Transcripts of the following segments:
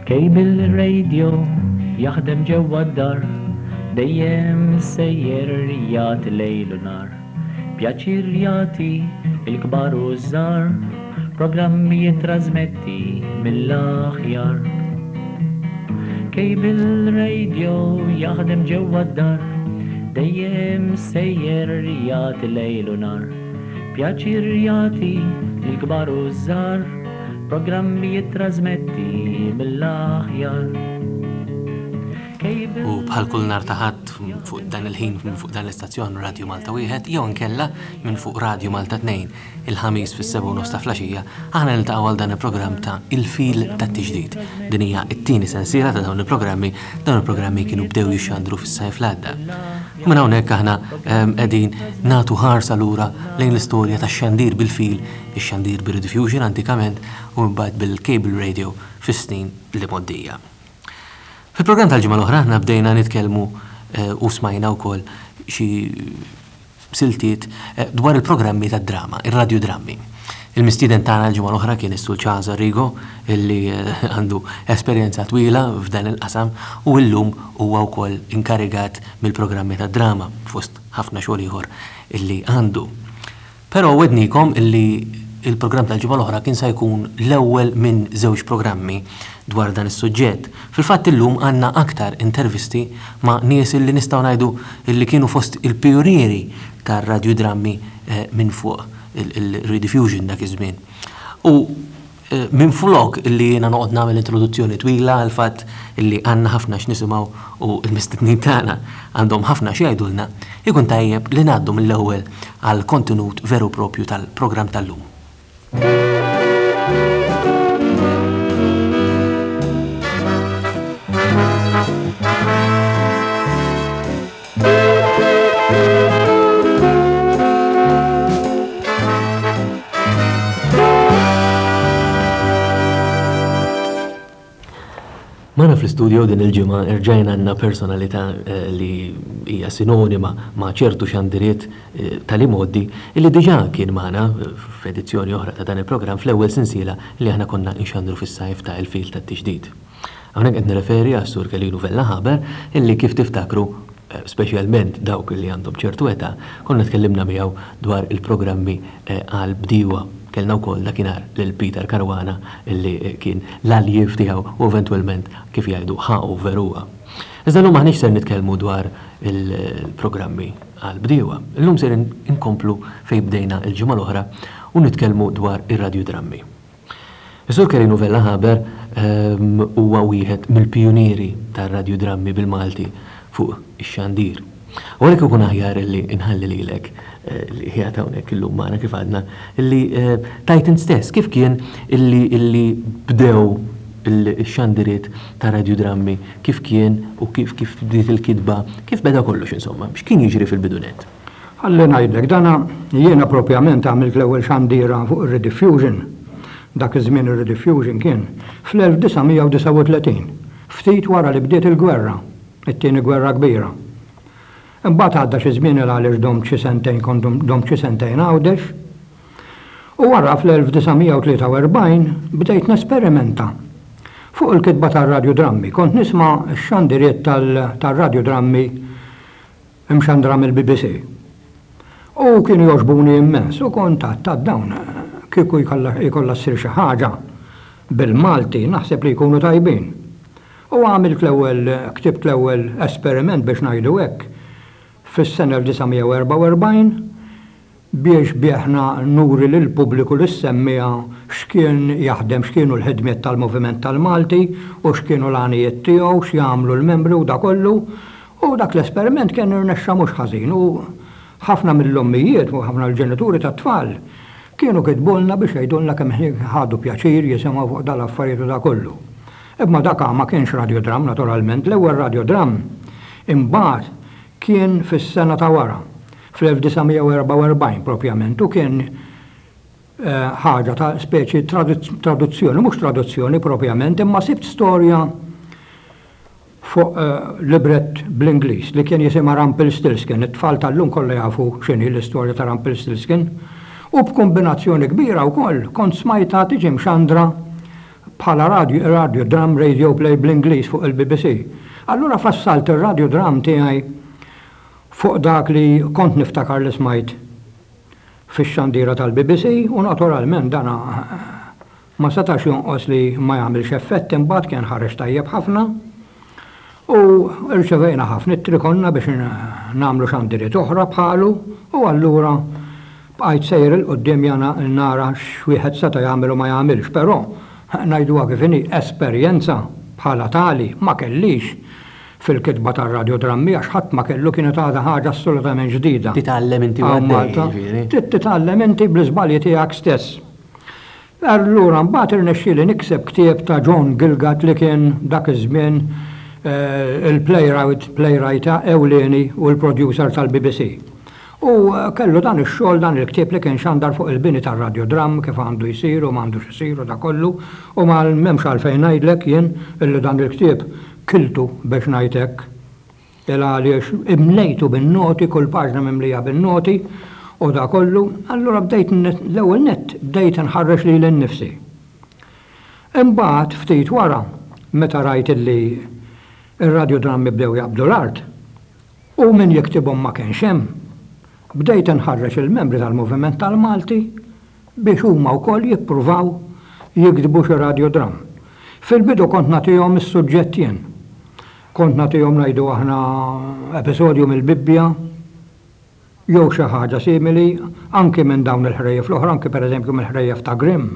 Cable radio jaħdem ġewwa d-dar, dejjem sejjer jagħti lejl u nar. Pjaċir jagħti il-kbar u żgħar, programmi jittrażmetti mill-aħjar. Cable radio jaħdem ġewwa d-dar, dejjem sejjer jagħti lejl u nar. Pjaċir jagħti il-kbar u żgħar, programmi jittrażmetti mill-aħjar. U bħal kull nar taħat fuq dan il-ħin fuq dan l-istazzjon Radio Malta wieħed jew nkella minn fuq Radio Malta 2 il-ħamis fis-7:30 ta' flaxija aħna niltaqgħu għal dan il-programm ta' Il-Fil tat-Tiġdid. Din hija t-tieni sensiela ta' dawn il-programmi kienu bdew jixxandru fis-sajf l-għadda. U minn hawnhekk aħna qegħdin nagħtu ħarsa lura lejn l-istorja tax-xandir bil-fil, ix-xandir bir-rediffusion antikament u mbagħad bil-cable radio fis-snin li moddija. Fil-programm tal-ġimgħa l-oħra aħna bdejna nitkellmu u smajna wkoll xi siltiet dwar il-programmi tad-drama, ir-radiodrammi. Il-mistieden tagħna l-ġimgħa l-oħra kien is-Sul Ċażar Rigo illi għandu esperjenza twila f'dan il-qasam u llum huwa wkoll inkarigat mill-programmi tad-drama fost ħafna xogħol ieħor illi għandu. Però wednikom illi il-programm tal-ġimgħa l-oħra kien se jkun l-ewwel minn żewġ programmi dwar dan is-suġġett. Fil-fatt illum għandna aktar intervisti ma' nies illi nistgħu ngħidu illi kienu fost il-pionieri tar-radiodrammi minn fuq il-rediffusion dak iż-żmien. U minn flok illi jiena noqgħod nagħmel introduzzjoni twila għal fatt illi għandna ħafna x'nisimgħu u l-mistednin tagħna għandhom ħafna xi jgħidulna, ikun tajjeb li ngħaddu mill-ewwel għal kontenut veru propju tal-programm tal-lum. Mana fl-istudio din il-ġimgħa irġajna għandna personalità li hija sinonima ma' ċertu xandiriet tal-imoddi illi diġà kien magħna f'edizzjoni oħra ta' dan il-programm fl-ewwel sensiela li aħna konna nxandru fis-sajf ta' Il-Fil tat-Tiġdid. Hawnhekk qed nirreferi għas-Sur Kelinu Vella Ħaber illi kif tiftakru speċjalment dawk li għandhom ċertu età konna tkellimna miegħu dwar il-programmi għall-bdiewa. Kellna wkoll dakinhar lil Peter Caruana illi kien l-aljif tiegħu u eventwalment kif jgħidu ħaqu veruha. Iżda llum aħniex ser nitkellmu dwar il-programmi għall-bdiewa. Illum ser inkomplu fejn bdejna l-ġimgħa l-oħra u nitkellmu dwar ir-radiodrammi. Is-Sur Kelinu Vella Ħaber huwa wieħed mill-pjunieri tar-radiodrammi bil-Malti fuq ix-xandir. U għalhekk ikun aħjar illi inħalli lilek li ħijat hawnhekk illum magħna kif għadna illi tajt stess kif kien illi bdew il-xandiriet ta' radiodrammi kif kien u kif bdiet il-kidba kif beda kollox insomma biex kien jiġri fil-bidunet. Ħalli ngħidlek dana jiena propjament għamilt l-ewwel xandira fuq ir-rediffusion. Dak iż-żmien ir-rediffusion kien fl-1939 ftit wara li bdiet il-gwerra, it-tieni gwerra kbira. Imbagħad għadda xi żmien għaliex dom xi sentejn għawdex. U wara fl-1943 bdejt nesperimenta fuq il-kitba tar-radiodrammi. Kont nisma' x-xandiriet tar-radiodrammi imxandra mill-BBC. U kienu jogħġbuni immens u kont għadd dawn kieku jkollha ssir xi ħaġa bil-Malti naħseb li jkunu tajbin. U għamilt ktibt l-ewwel esperiment biex ngħidu hekk fis-sena 1944 biex bieħna nuri lill-pubbliku li semmija x'kien jaħdem x'kienu l-ħidmiet tal-Moviment tal-Malti u x'kienu l-għanijiet tiegħu x'jagħmlu l-membri u dak kollu. U dak l-esperiment kien irnexxa mhux ħażin u ħafna mill-ommijiet u ħafna l-ġenituri tat-tfal kienu kitbulna biex jgħidulna kemm ħadu pjaċir jisimgħu fuq dal-affarijiet u dak kollu. Imma dak ma kienx radiodram naturalment, l-ewwel radiodram imbagħad kien fis-sena ta' wara, fl-1944 propjament, u kien ħaġa ta' speċi traduzzjoni, mhux traduzzjoni propjament, imma sibt storja fuq libret bl-Ingliż li kien jisimha Rumpelstiltskin, it-tfal tal-lum kollha jafu x'inhi l-istorja ta' Rumpelstiltskin, u b'kombinazzjoni kbira wkoll kont smajta tiġi mxandra bħala radio drum radio play bl-Ingliż fuq il-BBC. Allura fassalt il-radio drum tiegħi fuq dak li kont niftakar li smajt fix-xandira tal-BBC u naturalment dana ma setax jonqos li ma jagħmilx effett imbagħad kien ħareġ tajjeb ħafna u rċevejna ħafna ittrikonna biex nagħmlu xandiriet oħra bħalu u allura bqajt sejr il-qudiem jana nara x'wieħed seta' jagħmel u ma jagħmilx, però ngħiduha kif inhi esperjenza bħala tali ma kellix fil-kitba tar-radio drammi għax ħadd ma kellu kienet għadha ħaġa assolutament ġdida. Titgħallem inti għaddej. Titgħallem inti bl-iżbalji tiegħek stess. Allura mbagħad irnexxieli nikseb ktieb ta' John Gilgat li kien dak iż-żmien il-playwright ewlieni u l-producer tal-BBC. U kellu dan ix-xogħol dan il-ktieb li kien xandar fuq il-bini tar-radio dram kif għandu jsir u m'għandux isir u da kollu u mal m'hemmx għalfejn ngħidlek jien illi dan il-ktieb kiltu biex ngħidlek għaliex imlejtu bin-noti kull paġna mimlija bin-noti u da kollu, allura bdejt l-ewwel nett bdejt nħarrex lil innifsi. Imbagħad ftit wara meta rajt illi ir-radio drammi bdew jaqbdu l-art u min jiktibhom ma kienx hemm. Bdejt nħarreġ il-membri tal-Moviment tal-Malti biex huma wkoll jippruvaw jikdbu xi radio dram. Fil-bidu kont nagħtihom is-suġġett jien. Kont nagħtihom ngħidu aħna episodju mill-Bibbja jew xi ħaġa simili anke minn dawn il-ħrejjef l-oħra, anke pereżempju mill-ħrejjef ta' Grimm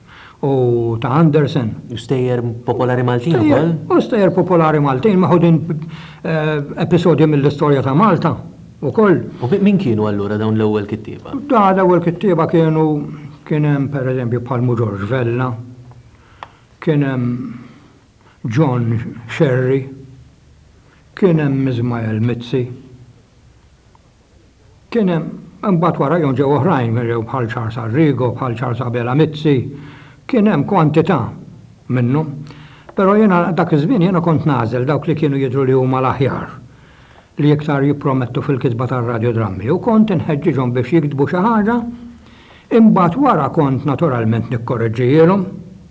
u ta' Anderson. Stejjer popolari Maltin ukoll? U stejjer popolari Maltin maħudin episodju mill-istorja ta' Malta. U koll. U min kienu allura dawn l-ewwel kittieba? Da l-ewwel kittieba kien hemm pereżempju bħalmu George Vella, kien hemm John Sherry, kien hemm Ismael Mizzi, kien hemm imbagħad warajhom ġew oħrajn bħal Charles Arrigo, bħal Charles Abela Mizzi, kien hemm kwantità minnhom. Però jiena dak iż-żmien jiena kont nagħżel dawk li kienu jidhru li huma l-aħjar li iktar jippromettu fil-kitba tar-radio drammi u kont inħeġġiġhom biex jiktbu xi ħaġa, imbagħad wara kont naturalment nikkorreġġihom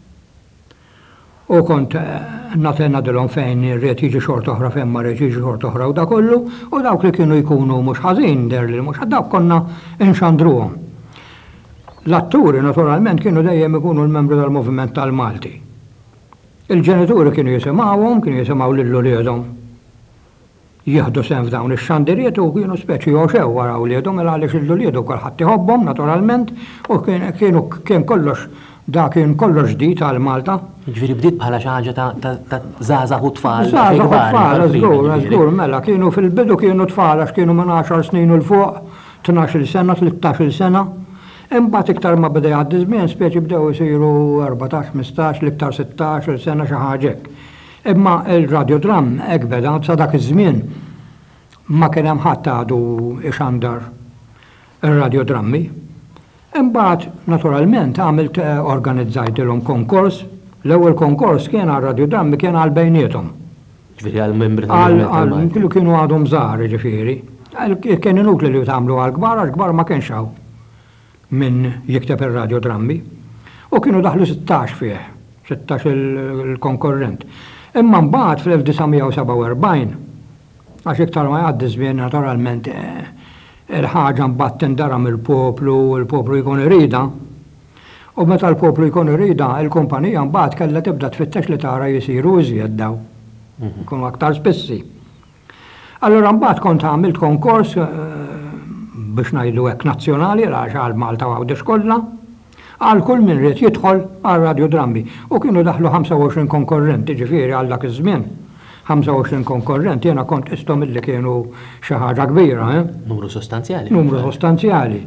u kont ngħidilhom fejn irrid jiġi xort oħra fejn ma rrid jiġi xort oħra u da kollu u dawk li kienu jkunu mhux ħażin derli mhux dawk konna inxandruhom. L-atturi naturalment kienu dejjem ikunu l-membri tal-Moviment tal-Malti. Il-ġenituri kienu jisimgħuhom, kienu jisimgħu lil uliedhom jieħdu sehem f'dawn ix-xandiriet u kienu speċi joxew wara wliedhom għaliex il-uliedu kulħadd iħobbhom naturalment u kien kollox kien kollox ġdid għal Malta. Ġifieri bdiet bħala xi ħaġa ta' żgħażagħ u tfal. Żgħażagħ u tfal, żgur, mela kienu fil-bidu kienu tfal għax kienu minn 10 snin u l fuq, 12 sena, 13 sena. Imbagħad iktar ma beda jgħaddi żmien speċi bdew isiru 14, 15, l-iktar 16 sena xi ħaġa hekk. Imma il-radio dram hekk beda sa dak iż-żmien ma kien hemm ħadd għadu ixandar ir-radio drammi. Imbagħad naturalment għamilt organizzajtilhom konkors. L-ewwel konkors kien għar-radio drammi kien għal bejniethom. Ġifieri għall-membri tal-Moviment. Kienu għadhom żgħar ġifieri. Kien inutli li tagħmlu għall-kbar għax kbar ma kienx hawn min jikteb ir-radio drammi. U kienu daħlu 16 fih, 16 il-konkorrent. Imma mbagħad fl-1947 għax iktar ma jgħaddi żmien naturalment il-ħaġa mbagħad tindaram il-poplu jkun irida. U meta l-poplu jkun irida, il-kumpanija mbagħad kellha tibda tfittex li tara jisiru iżjed daw. Ikunu aktar spessi. Allura mbagħad kont għamilt konkors biex ngħidu hekk nazzjonali għax għal Malta għawdex kollha. Għal kull min rrid jidħol għal radio drammi u kienu daħlu 25 konkorrenti ġifieri għal dak iż-żmien. 25 konkorrenti jiena kont istom illi kienu xi ħaġa kbira. Numru sostanzjali. Numru sostanzjali.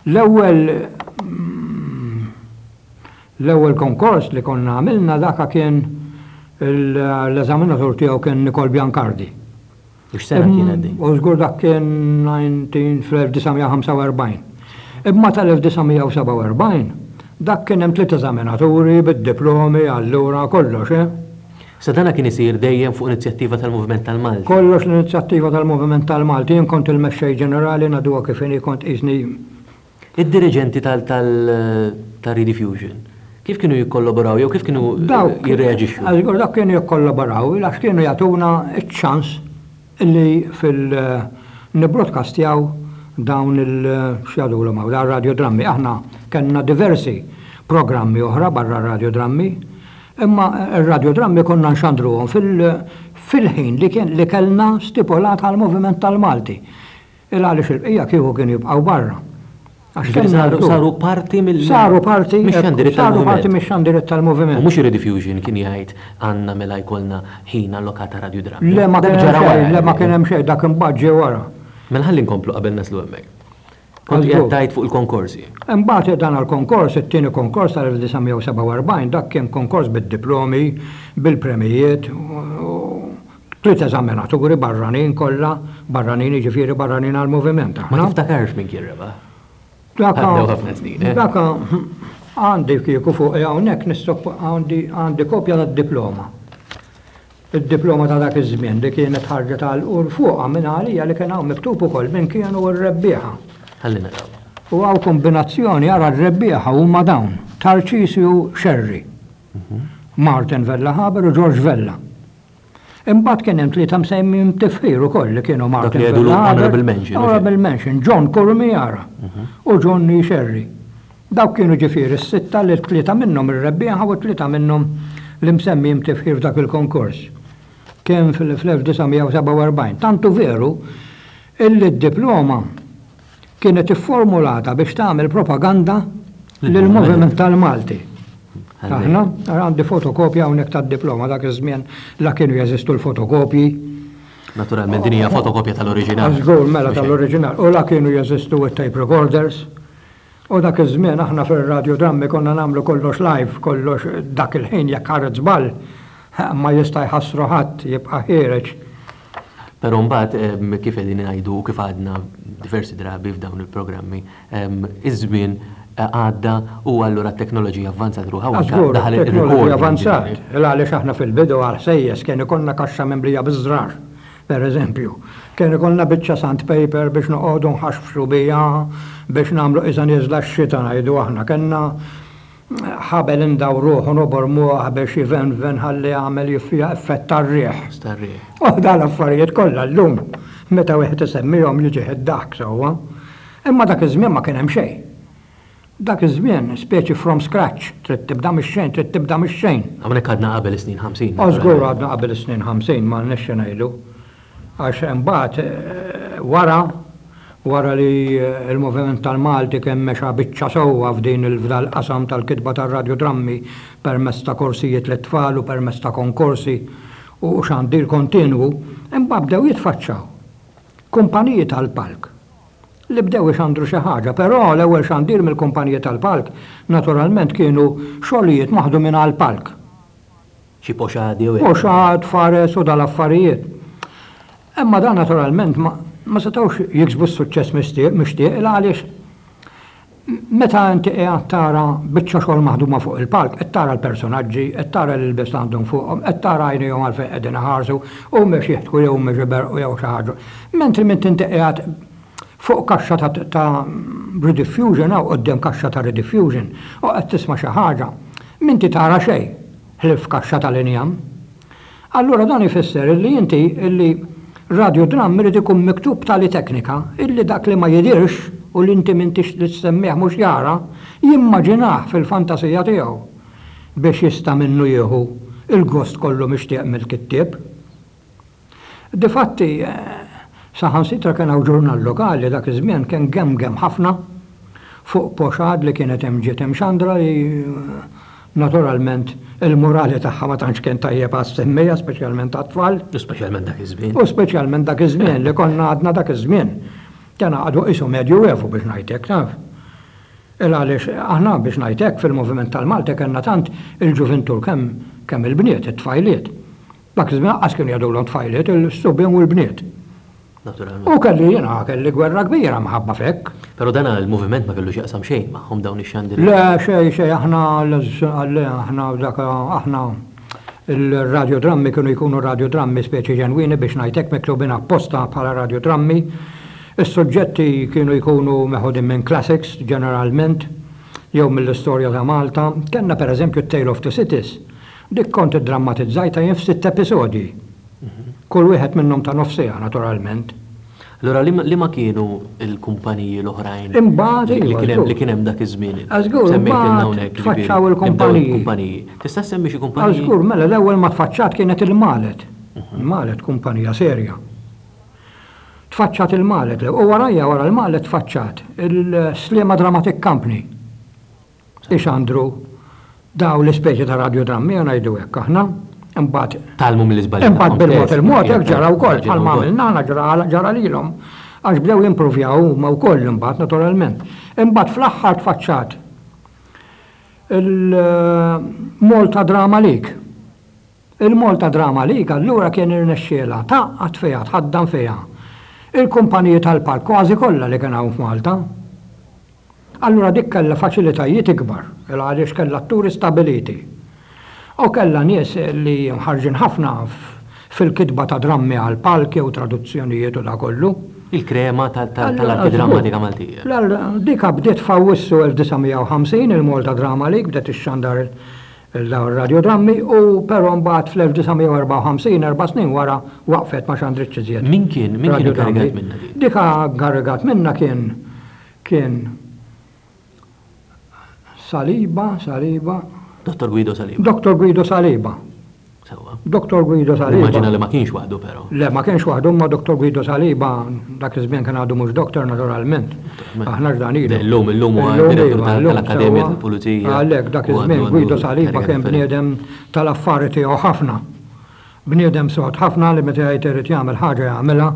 L-ewwel konkors li konna għamilna dak kien l-eżaminatur tiegħu kien Nicol Biancardi. X-sena kien għaddi? U żgur dak kien fl-1945. Imma tal-1947 dak kien hemm 3 eżaminaturi bid-diplomi allura kollox, Sa dana kien isir dejjem fuq inizjattiva tal-Moviment tal-Malti. Kollox l-inizjattiva tal-Moviment tal-Malti, jien kont il-mexxej ġenerali naduha kif inhi kont qisni. Id-diriġenti tal-Rediffusion Kif kienu jikkollaboraw jew kif kienu jirreaġixxu? Għal dak kienu jikkollaboraw, għax kienu jagħtuna ċ-ċans illi nibrodkastjaw dawn il-xjadulhom hawn radiodrammi. Aħna kellna diversi programmi oħra barra radiodrammi, imma ir-radiodrammi konna nxandruhom fil-ħin li kellna stipulat għal-Moviment tal-Malti. Il-għaliex il-bqija kieku kienu jibqgħu barra. Saru parti mix-xandiret tal-Moviment. U mhux ir-Rediffusion kien jgħid għandna mela jkollna ħin allokata radiodrammi. Le ma kien hemm xejn dak imbagħad ġie wara. Mela ħalli nkomplu qabel naslu hemmhekk. Kont qed tajt fuq il-konkorsi. Imbagħad dan għall-konkors, it-tieni konkors tal-1947 dak kien konkors bid-diplomi, bil-premijiet, tliet eżaminaturi barranin kollha, barranin jiġifieri barranin għall-Moviment. Ma tiftakarx min kien rebaħ. Daka għandi kieku fuq hawnhekk għandi kopja tad-diploma. Id-diploma ta' dak iż-żmien li kienet ħarġet għal fuqha minn għalija li kien hawn miktub ukoll minn kienu r-rebbieħa. Ħalli naraw. U hawn kombinazzjoni ara r-rebbieħa huma dawn Tarcisio Scerri, Martin Vella Haber u George Vella. Imbagħad kien hemm tlieta msemmim tifħir ukoll li kienu Martin Vella Haber, Honorable Mention, John Cormiara u Johnny Scerri. Dawk kienu ġifieri s-sitta li tlieta minnhom ir-rebbieħa u tlieta minnhom li msemmim tifħir dak il-konkors. Kien fil-1947. Tantu veru illi d-diploma kienet ifformulata biex tagħmel propaganda lill-Moviment tal-Malti. Aħna għandi fotokopja hawnhekk tad-diploma dak iż-żmien la kienu jeżistu l-fotokopji. Naturalment din hija fotokopja tal-oriġinal. Żgur mela tal-oriġinal. U la kienu jeżistu it-tape recorders. U dak iż-żmien aħna fir-radiodrammi konna nagħmlu kollox live, kollox dak il-ħin jekk ħareġ żball ma jista' jħassru ħadd jibqa' ħiereġ. Però mbagħad kif qegħdin ngħidu kif għadna diversi drabi f'dawn il-programmi, iż-żmien għadda u allura t-teknoloġija avvanzat ruħa daħal il-teknoloġija avvanzat. Għaliex aħna fil-bidu għal sejjes kien ikollna kaxxa membrija biż-żrar. Per eżempju, kien ikollna biċċa sandpaper biex noqogħdu nħaxfru biha biex nagħmlu iżda nieżla x-xita ngħidu aħna. Kellna ħabel indawruh u nobormuha biex jivenven ħalli jagħmel fija effett tar-riħ. U dan l-affarijiet kollha llum meta wieħed isemmihom jiġi id-dak sewwa. Imma dak iż-żmien ma kien hemm xejn. Dak iż-żmien speċi from scratch, trid tibda mix-xejn. Hawnhekk għadna qabel is-snin 50. Żgur għadna qabel is-snin 50 ma nexxi ngħidu. Għax imbagħad wara li l-Moviment tal-Malti kemm mexa biċċa sewwa f'din il-qasam tal-kitba tar-radiodrammi permezz ta' korsijiet lit-tfal u permezz ta' konkorsi u xandir kontinwu, imbagħad bdew jitfaċċaw kumpaniji tal-palk li bdew ixandru xi ħaġa, però l-ewwel xandir mill-kumpaniji tal-palk naturalment kienu xogħlijiet maħdumin għall-palk. Xi poxadi u poxad, fares u dal-affarijiet. Imma dan naturalment ma setgħux jiksbu s-suċċess mixtieq għaliex meta inti qiegħed tara biċċa xogħol maħduma fuq il-palk, qed tara l-personaġġi, qed tara l-ilbes għandhom fuqhom, qed tara għajnejhom għalfejn qegħdin iħarsu u mhux jieħdku jew mhux iberqu jew xi ħaġa. Mentri inti qiegħed fuq kaxxa ta' rediffusion u qudiem kaxxa ta' rediffusion u qed tisma' xi ħaġa, minti tara xejn ħlif kaxxa tal-injam. Allura dan ifisser illi inti illi radiodrammi irid ikun miktub tali teknika illi dak li ma jidirx u li inti m'intix li tsemmih mhux jara jimmaġinah fil-fantasija tiegħu biex jista' minnu jieħu il-gost kollu mixtieq mill-kittieb. Difatti saħansitra kien hawn ġurnal lokali dak iż-żmien kien gemm ħafna fuq poxad li kienet hemm ġiet hemm xandra li naturalment il-morali tagħha ma tantx kien tajjeb għas-semmija, speċjalment għat-tfal. U speċjalment dak iż-żmien. U speċjalment dak iż-żmien li konna għadna dak iż-żmien. Kien għadu qisu medju efu biex ngħidlek naf. Għaliex aħna biex ngħidlek fil-Moviment tal-Malti kellna tant il-ġuventur kemm il-bniet, it-tfajliet. Dak iż-żmien qatt kienu jgħidulhom tfajliet il-subien u l-bniet. Naturalment. U kelli gwerra kbira maħabba fekk. Però dan il-moviment ma kellux jaqsam xejn magħhom dawn ix-xandiri. Le xejn aħna il-radiodrammi kienu jkunu radiodrammi speċi ġenwini biex ngħidlek miktubin apposta bħala radiodrammi. Is-suġġetti kienu jkunu meħudin minn classics ġeneralment, jew mill-istorja ta' Malta, kellna pereżempju Tale of the Cities. Dik kont iddramatizzajta jien f'6 episodji. Kull wieħed minnhom ta' nofsija naturalment. Allora li ma kienu il-kumpaniji l-oħrajn Imbagħad li kien hemm dak iż-żmien. Żgur, imbagħad tfaċċaw il-kumpaniji. Tista' semmi xi kumpaniji? Żgur, mela l-ewwel ma tfaċċat kienet il-Malet. Il-Malet kumpanija serja. Tfaċċat il-Malet u warajja wara l-Malet tfaċċat il-Slema Dramatic Company. Ixandru daw l-ispeċi ta' radiodrammi ngħidu hekk aħna. Imbagħad talmu mill-iżbalji. Imbagħad bil-mod hekk ġara wkoll bħalma għamilna ġara lilhom għax bdew jimprovjaw huma wkoll imbagħad naturalment. Imbagħad fl-aħħar tfaċċat il-Malta Drama League. Il-Malta Drama League allura kien irnexxiela taqqat fiha tħaddam fiha. Il-kumpaniji tal-park kważi kollha li kien hawn f'Malta. Allura dik kellha faċilitajiet ikbar, għaliex kellha atturi stabiliti. U kellha nies li mħarġin ħafna fil-kitba ta' drammi għal palki u traduzzjonijiet u da kollu. Il-krema tal-arti drammatika Maltija. Dika bdiet fawissu 1950 il-Malta Drama League, bdiet ix-xandar il-radiodrammi u però mbagħad fl-1954 4 snin wara waqfet ma xandritx iżjed. Min kien inkarigat minna din? Dika inkarigat minna kien Saliba. Dottor Guido Saliba. Dr. Guido Saliba. Sewa. Dr. Guido Saliba. Immaġina li ma kienx waħdu però. Le, ma kienx waħdu, ma Dr. Guido Saliba, dak iż-żmien kien għadu mhux doktor naturalment. Aħna ġdanilu. Illum huwa direttur tal-Akkademja tal-Pulizija. Għalhekk dak iż-żmien Guido Saliba kien bniedem tal-affari tiegħu ħafna. Bniedem sod ħafna li meta jgħid irid jagħmel ħaġa jagħmilha.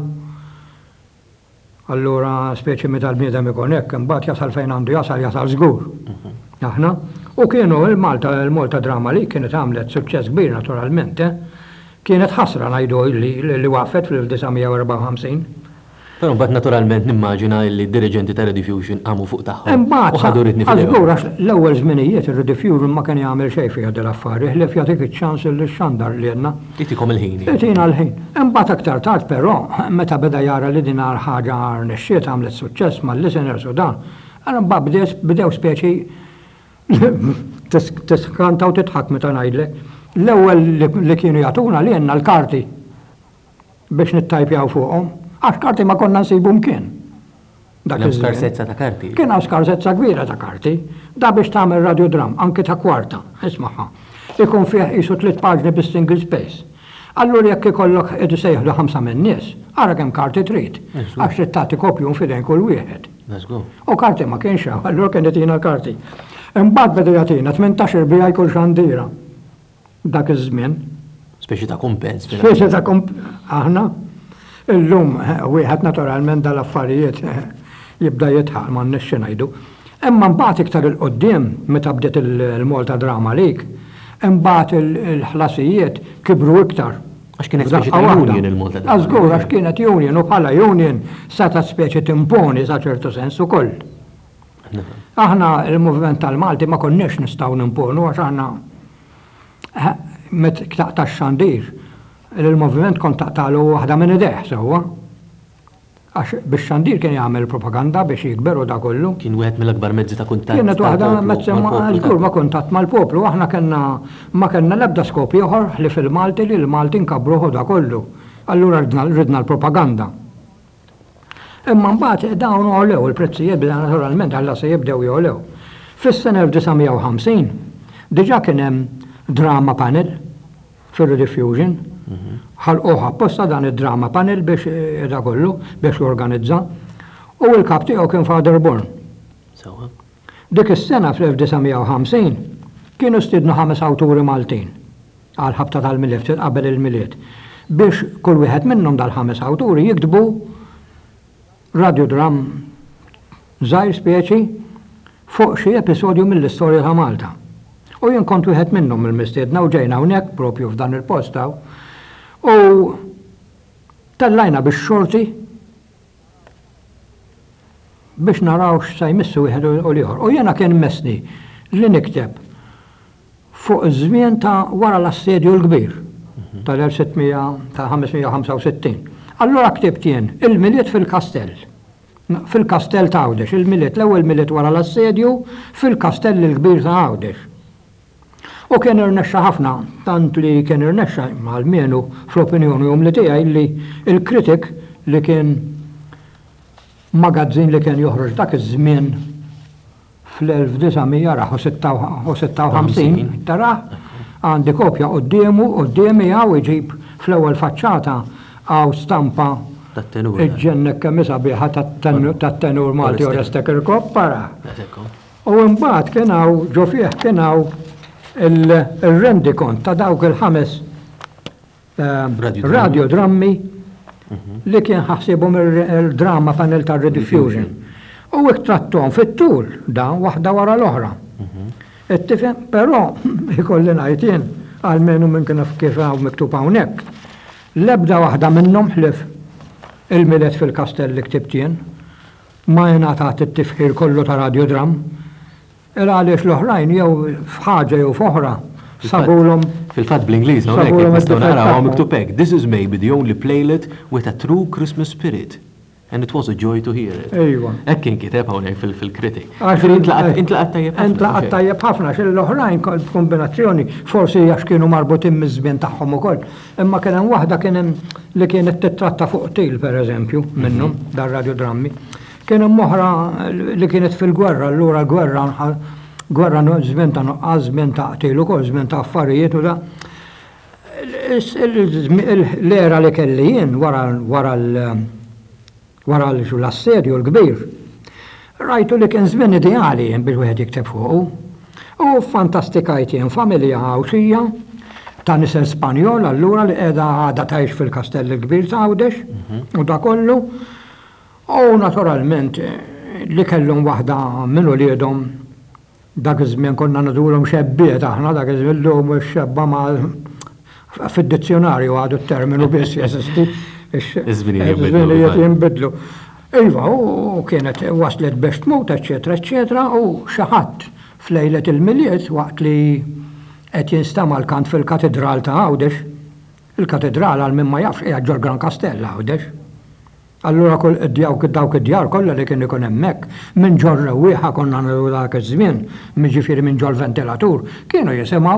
Allura speċi meta l-bniedem ikun hekk, imbagħad jasal fejn għandu jasal żgur. Aħna. U kienu il-Malta Drama League kienet għamlet suċċess kbir naturalment. Kienet ħasra ngħidu li waqfet fil-1954. Però mbagħad naturalment nimmaġina li d-dirigenti ta' Rediffusion għamu fuq tagħhom. Imbagħad u ħadu ritni fil l-ewwel żminijiet ir-Rediffusion ma kien jagħmel xejn fiha dil-affari, ħlef jagħtik iċ-ċans il-xandar li għedna. Itikom il-ħin. Itina l-ħin. Imbagħad aktar tard però meta beda jara li din ħaġa rnexxiet għamlet suċċess mal-listeners u dan, allura bdew speċi tiskanta u titħak meta ngħidlek. L-ewwel li kienu jagħtuna li għandna l-karti biex nittajpjaw fuqhom, għax karti ma konna nsibu mkien. Dak skarsezza ta' karti. Kien hawn skarsezza kbira ta' karti, da biex tagħmel radiodram anke ta' kwarta, ismaħħa. Ikun fih qisu 3 paġni bis-single space. Allura jekk ikollok qed isejħlu 5 min-nies, ara kemm karti trid, għax trid tagħti kopju fidejn kull wieħed. U karti ma kienx hawn, allura kien tina l-karti. Imbagħad beda jagħtina 18 bija jkun xandira. Dak iż-żmien. Speċi ta' kumpens. Speċi ta' aħna. Illum wieħed naturalment dal-affarijiet jibda jitħaq ma nnexxi ngħidu. Imma mbagħad iktar il-qudiem meta bdiet il-Malta Drama League, imbagħad il-ħlasijiet kibru iktar. Għax kienet speċi ta' union il-Malta Drama League. Żgur għax kienet union u bħala union seta' speċi timponi sa' ċertu sens ukoll. Aħna il-moviment tal-Malti ma konniex nistgħu nimponu għax aħna met tax-xandir il-moviment kont taqtalu waħda minn ideħ sewwa. Għax biex xandir kien jagħmel propaganda biex jikberu da kollu. Kien wieħed mill-akbar mezzi ta' kuntatt. Kienet waħda mezzi żgur ma' kuntatt mal-poplu, aħna ma kellna l-ebda skopi oħor li fil-Malti li l-Malti nkabruħu da kollu. Allura ridna l-propaganda. Imma mbagħad dawn għolew il-prezzijiet bida naturalment għalla se jibdew jgħolew. Fis-sena 1950 diġà kien hemm drama panel fir-Rediffusion. Ħalquha apposta dan id-drama panel biex da kollu biex jorganizza u l-kap tiegħu kien Father Bourne. Dik is-sena fl-1950 kienu stidnu 5 awturi Maltin għal ħabta tal-miliet qabel il-miliet biex kull wieħed minnhom dal-5 awturi jiktbu radiodram żgħir speċi fuq xi episodju mill-istorja ta' Malta. U jien kont wieħed minnhom il-mistiedna u ġejna hawnhekk propju f'dan il-post u tellajna bix-xorti biex naraw x'sa jmissu wieħed u ieħor. U jiena kien messni li nikteb fuq iż-żmien ta' wara l-assedju l-kbir tal-565. Allura ktibt jien il-miliet fil-kastell. fil-kastell ta' Għawdex, il-miliet, l-ewwel miliet wara l-assedju fil-kastell il-kbir ta' Għawdex. U kien irnexxa ħafna, tant li kien irnexxa mal-mienu fl-opinjoni li tiegħi li il-Kritik li kien magazzin li kien joħroġ dak iż-żmien fl-1956 tara għandi kopja qudiemi għaw iġib fl-ewwel faċċata għaw stampa iġġennek kemm sabiħa tat-tenur Malti Orestek Irkop para. U mbagħad kien hawn ġo fih kien hawn il-rendikont ta' dawk il-5 radiodrammi li kien ħassibhom il-drama panel ta' rediffusion. U iktrattom fit-tul dan waħda wara l-oħra. Ittifhem, però ikolli ngħid jien għalmenu minn kif hawn miktub hawnhekk. L-ebda waħda minnhom ħlif il-miliet fil-kastell li ktibt jien ma jingħatat it-tifħir kollu ta' radiodram. Għaliex l-oħrajn jew f'ħaġa jew f'oħra sabulhom. Fil-fatt bl-Ingliż hawnhekk nistgħu naraw miktub hekk. This is maybe the only playlet with a true Christmas spirit. And it was a joy to hear it. Ejwa. Hekk kien kiteb hawnhekk fil-Kritik. Intlaqat tajjeb ħafna. Intlaqat tajjeb ħafna l-oħrajn kombinazzjoni forsi għax kienu marbutin miż-żmien tagħhom ukoll. Imma kien hemm waħda kien hemm li kienet titratta fuq til pereżempju minnhom dar radiodrammi. Kien hemm oħra li kienet fil-gwerra, allura l-gwerra żmien ta' nuqqas, żmien ta' qtil ukoll, żmien ta' affarijiet u da. L-era li kelli jien wara l-assedju l-kbir. Rajtu li kien żmien ideali jien biex wieħed jikteb fuqu. U fantastikajt jien familja Ħawxija ta' nisel Spanjol allura li qiegħda għadha tgħix fil-Kastell il-Kbir ta' Għawdex u da kollu. U naturalment li kellhom waħda minn uliedhom dak iż-żmien konna nadulhom xebbiet aħna dak iż-żmien llum xebba ma fid-dizzjonarju għadu t-terminu biss jeżisti. Iż-żminijiet jinbidlu. Iva, u kienet waslet biex tmut, eċetera, eċetera, u xi ħadd f'lejlet il-miliet waqt li qed jinstama' l-kant fil-katedral ta' Għawdex. Il-katedral għal min ma jafx hija ġol Gran Kastell Għawdex. Allura dawk id-djar kollha li kien ikun hemmhekk minn ġol rewwieħa konna nagħmlu dak iż-żmien, jiġifieri minn ġol ventilatur, kienu jisimgħu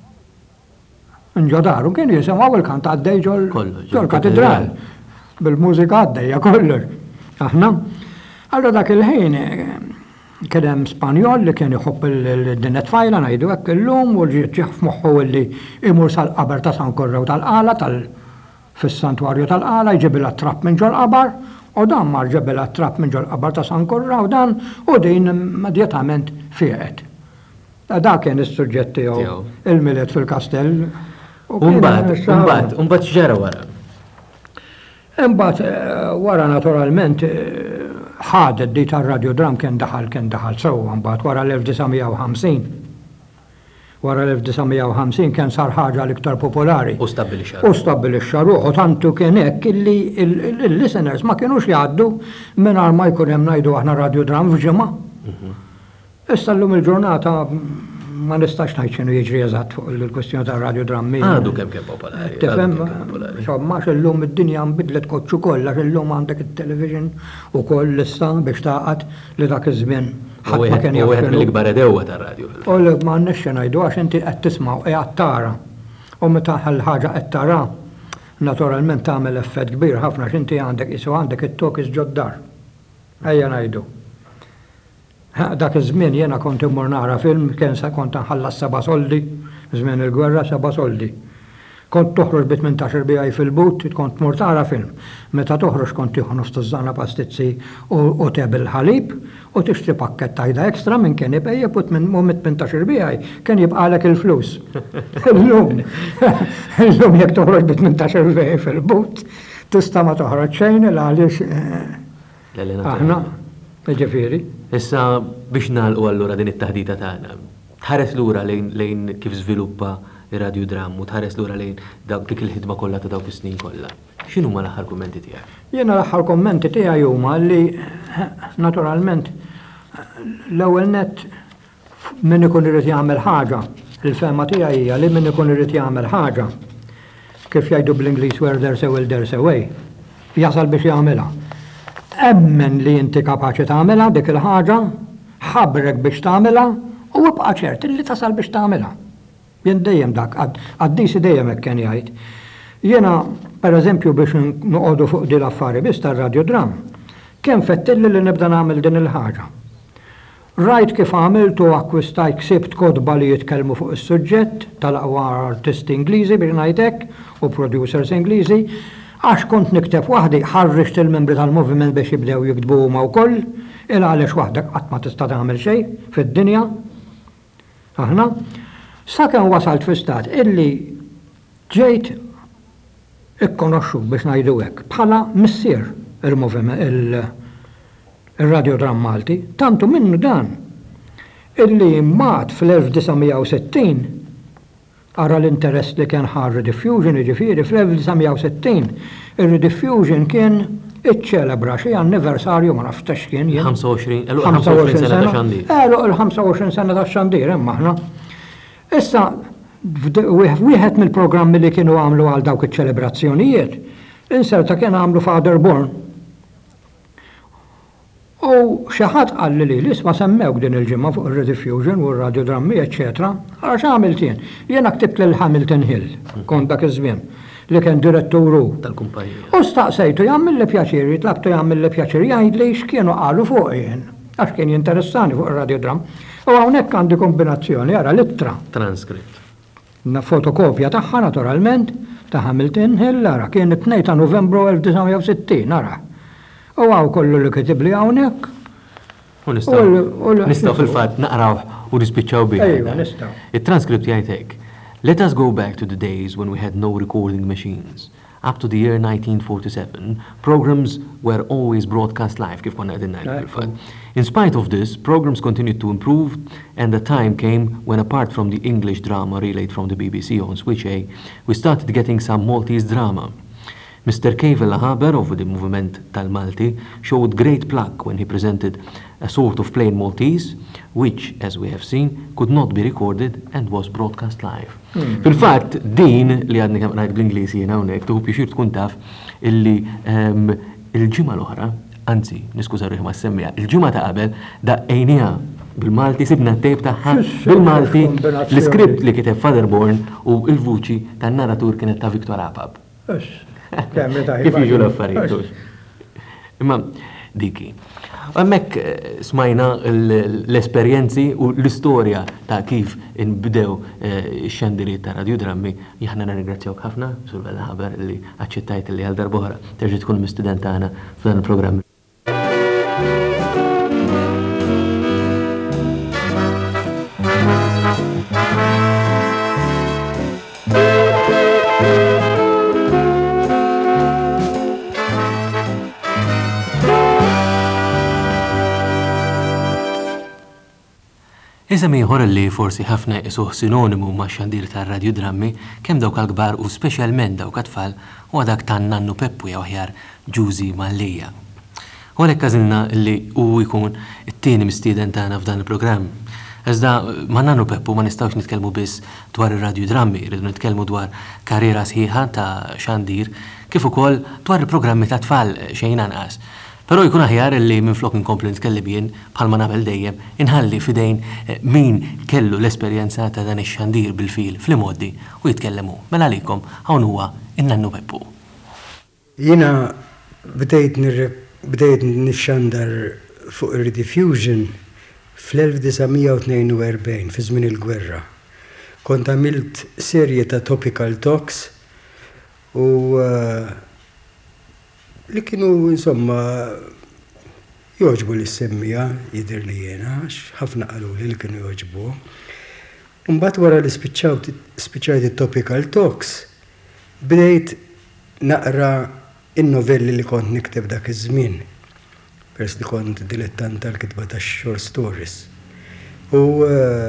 Nġodaru kienu jisimgħu il-kant għaddej ġol katedral. Bil-mużika għaddejja kollox. Aħna. Allora dak il-ħin kien hemm Spanjol li kien iħobb il-dinnet fajla ngħidu hekk illum u ġiet f'moħħu li imur sal-qabar ta' San Korrew tal-Qala fis-santwarju tal-Qala jġibilha trapp minn ġol qabar u dan mar ġibilha trapp minn ġol qabar ta' San Korrew dan u din immedjatament fieqet. Dak kien is-suġġett tiegħu il-miliet fil-kastell. Umbagħad x'ġara wara? Imbagħad wara naturalment ħadet di tar-radiodram kien daħal sewwa mbagħad wara l-1950. Wara l-1950 kien sar ħaġa l-iktar popolari. U stabbilixxa ruħu tantu kien hekk illi il-listeners ma kienux jgħaddu mingħajr ma jkun hemm ngħidu aħna radiodram f'ġimgħa. Issa llum il-ġurnata ma nistax ngħid x'inhu jiġri eżatt fuq il-kwestjoni tar-radiodrammi. Għadu kemm popolari. Tifhem, insomma illum id-dinja nbidlet koċċu kollha illum għandek it-television ukoll issa biex taqgħod li dak iż-żmien ħadd ma kien jaf. Wieħed mill-ikbar edewwa tar-radju. U ma nnexx ngħidu għax inti qed tisma' qiegħed tara. U meta ħaġa qed tara naturalment tagħmel effett kbir ħafna x'inti għandek it-tok ġoddar. Ejja ngħidu. Dak iż-żmien jiena kont immur nara film kien kont nħallas 7 soldi, żmien il-gwerra 7 soldi. Kont toħroġ bi 18 biegħi fil-but, kont tmur tara film. Meta toħroġ kont tieħu nofs tużżana pastizzi u tebel ħalib u tixtri pakkett tajda ekstra minn kien ibejjeb u mit 18 biegħi kien jibqalek il-flus. Illum jekk toħroġ bi 18 biegħi fil-but, tista' ma toħroġ xejn għaliex aħna ġifieri. Issa biex nagħlqu allura din it-taħdita tagħna. Tħares lura lejn kif żviluppa ir-radiodram u tħares lura lejn dik il-ħidma kollha ta' dawk is-snin kollha. X'inhuma l-aħħar kummenti tiegħek? Jiena l-aħħar kummenti tiegħi huma li naturalment l-ewwel nett min ikun irid jagħmel ħaġa, il-fema tiegħi hija li min ikun irid jagħmel ħaġa kif jgħidu bl-Ingliż where there's a will there's a way. Jasal biex jagħmilha. emmen li inti kapaċi tagħmilha dik il-ħaġa, ħabbrek biex tagħmilha u ibqa' ċert li tasal biex tagħmilha. Jien dejjem dak, għaddisi dejjem hekk kien jgħid. Jiena pereżempju biex noqogħdu fuq din l-affari biss tar-radiodram, kemm fettilli li nibda nagħmel din il-ħaġa. Rajt kif għamiltu akkwistajt ksibt kodba li jitkellmu fuq is-suġġett tal-aqwa artisti Ingliżi biex ngħidlek u producers Ingliżi, għax kont nikteb waħdi ħarriġt il-membri tal-moviment biex jibdew jiktbu huma wkoll, il għaliex waħdek qatt ma tista' tagħmel xejn fid-dinja. Aħna sakemm wasalt fi stat illi ġejt ikkonoxxu biex ngħidu hekk bħala missier il-moviment il-radiodram Malti, tantu minnu dan illi mat fl-1960 ara l-interess li kien ħar Rediffusion, ġifieri fl-1960 ir-Rediffusion kien iċċelebra xi anniversarju ma nafx kien jien. 25 sena ta' xandir. Il-25 sena ta' xandir hemm aħna. Issa wieħed mill-programmi li kienu għamlu għal dawk iċ-ċelebrazzjonijiet, inserta kien għamlu Fatherborn. U xi ħadd qal li l-isma semmewk din il-ġimgħa fuq ir-Rediffusion u r-radiodrammi, eċċetera. Għax għamilt jien. Jiena ktibt lil Hamilton Hill, kont dak iż-żmien, li kien diretturu tal-kumpanija. U staqsejtu jagħmilli pjaċir, tlabtu jagħmilli pjaċir jgħidli x'kienu qalu fuq jien, għax kien jinteressani fuq ir-radiodram. U hawnhekk għandi kombinazzjoni ara littra. Transkript. Fotokopja tagħha naturalment ta' Hamilton Hill ara kien it-2 ta' Novembru 1960 ara. U għaw kollu li kitibli hawnhekk. U nistgħu fil-fatt naqraw u nispiċċaw bih. Ejwa, nistgħu. Il-transkript jgħid hekk. Let us go back to the days when we had no recording machines. Up to the year 1947, programs were always broadcast live, kif konna qegħdin ngħidu fil-fatt. In spite of this, programs continued to improve, and the time came when, apart from the English drama relayed from the BBC on Switch A, we started getting some Maltese drama. Mr. Keivel Lahaber of the movement Tal-Malti showed great pluck when he presented a sort of plain Maltese, which, as we have seen, could not be recorded and was broadcast live. Fil-fatt, din li għadni kam rajt bl-Inglisi jena unek, tuħu pjexir tkun taf illi il-ġimma l-oħra, anzi, niskuza ruħi ma s-semmija, il-ġimma ta' qabel daqqejnija bil-Malti, sibna t-tejb taħħa bil-Malti, l-skript li kiteb Fatherborn u il-vuċi tan-narratur kienet ta' Viktor Apap. Kif jiġu l-affarijiet. Imma diki. Għammek smajna l-esperienzi u l-istoria ta' kif inbdew xandiriet ta' radiodrammi. Jahna ringrazzjawk ħafna, Sur Lahaber, li aċċettajt li għal darbohra terġa' tkun mistudent tagħna f'dan il-programm. Iżem ieħor li forsi ħafna isuh sinonimu ma' xandir ta' radiodrammi kemm dawk għal-kbar u speċjalment dawk għat-tfal u għadak ta' Nannu Peppu jew aħjar Ġużi Mallija. U għalhekk għażilna li hu jkun it-tieni mistieden tagħna f'dan il-programm. Iżda ma' Nannu Peppu ma nistgħux nitkellmu biss dwar ir-radiodrammi, rridu nitkellmu dwar karriera sħiħa ta' xandir kif ukoll dwar il-programmi ta' tfal xejn anqas. Però jkun aħjar li minflok inkompli nitkellem jien bħalma nagħmel dejjem inħalli fidejn min kellu l-esperjenza ta' dan ix-xandir bil-fil fl-imoddi u jitkellemu. Mela għalikom hawn huwa in-Nannu Peppu. Jiena bdejt nixxandar fuq ir-Rediffusion fl-1942 fi żmien il-gwerra. Kont għamilt serje ta' topical talks u li kienu insomma joġbu li s-semmija jidir li jena, ħafna qalu li kienu joġbu. Mbagħad wara li spiċċajt il-topical talks, bdejt naqra in-novelli li kont nikteb dak iż-żmien, pers li kont dilettant tal-kitba ta' short stories. U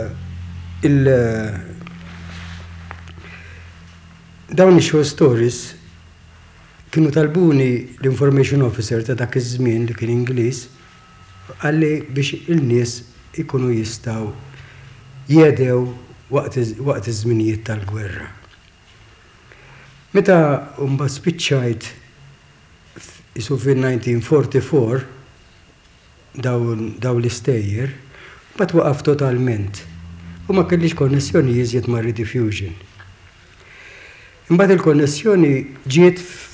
dawn ix-short stories kienu talbuni l-information officer ta' dak iż-żmien li kien Ingliż għalli biex il-nies ikunu jistgħu jedew waqt iż-żminijiet tal-gwerra. Meta mbagħad spiċċajt jisu fil-1944 daw l-istejjer, bat waqaf totalment. U ma kellix konnessjoni jiżjed ma' Rediffusion. Imbagħad il-konnessjoni ġiet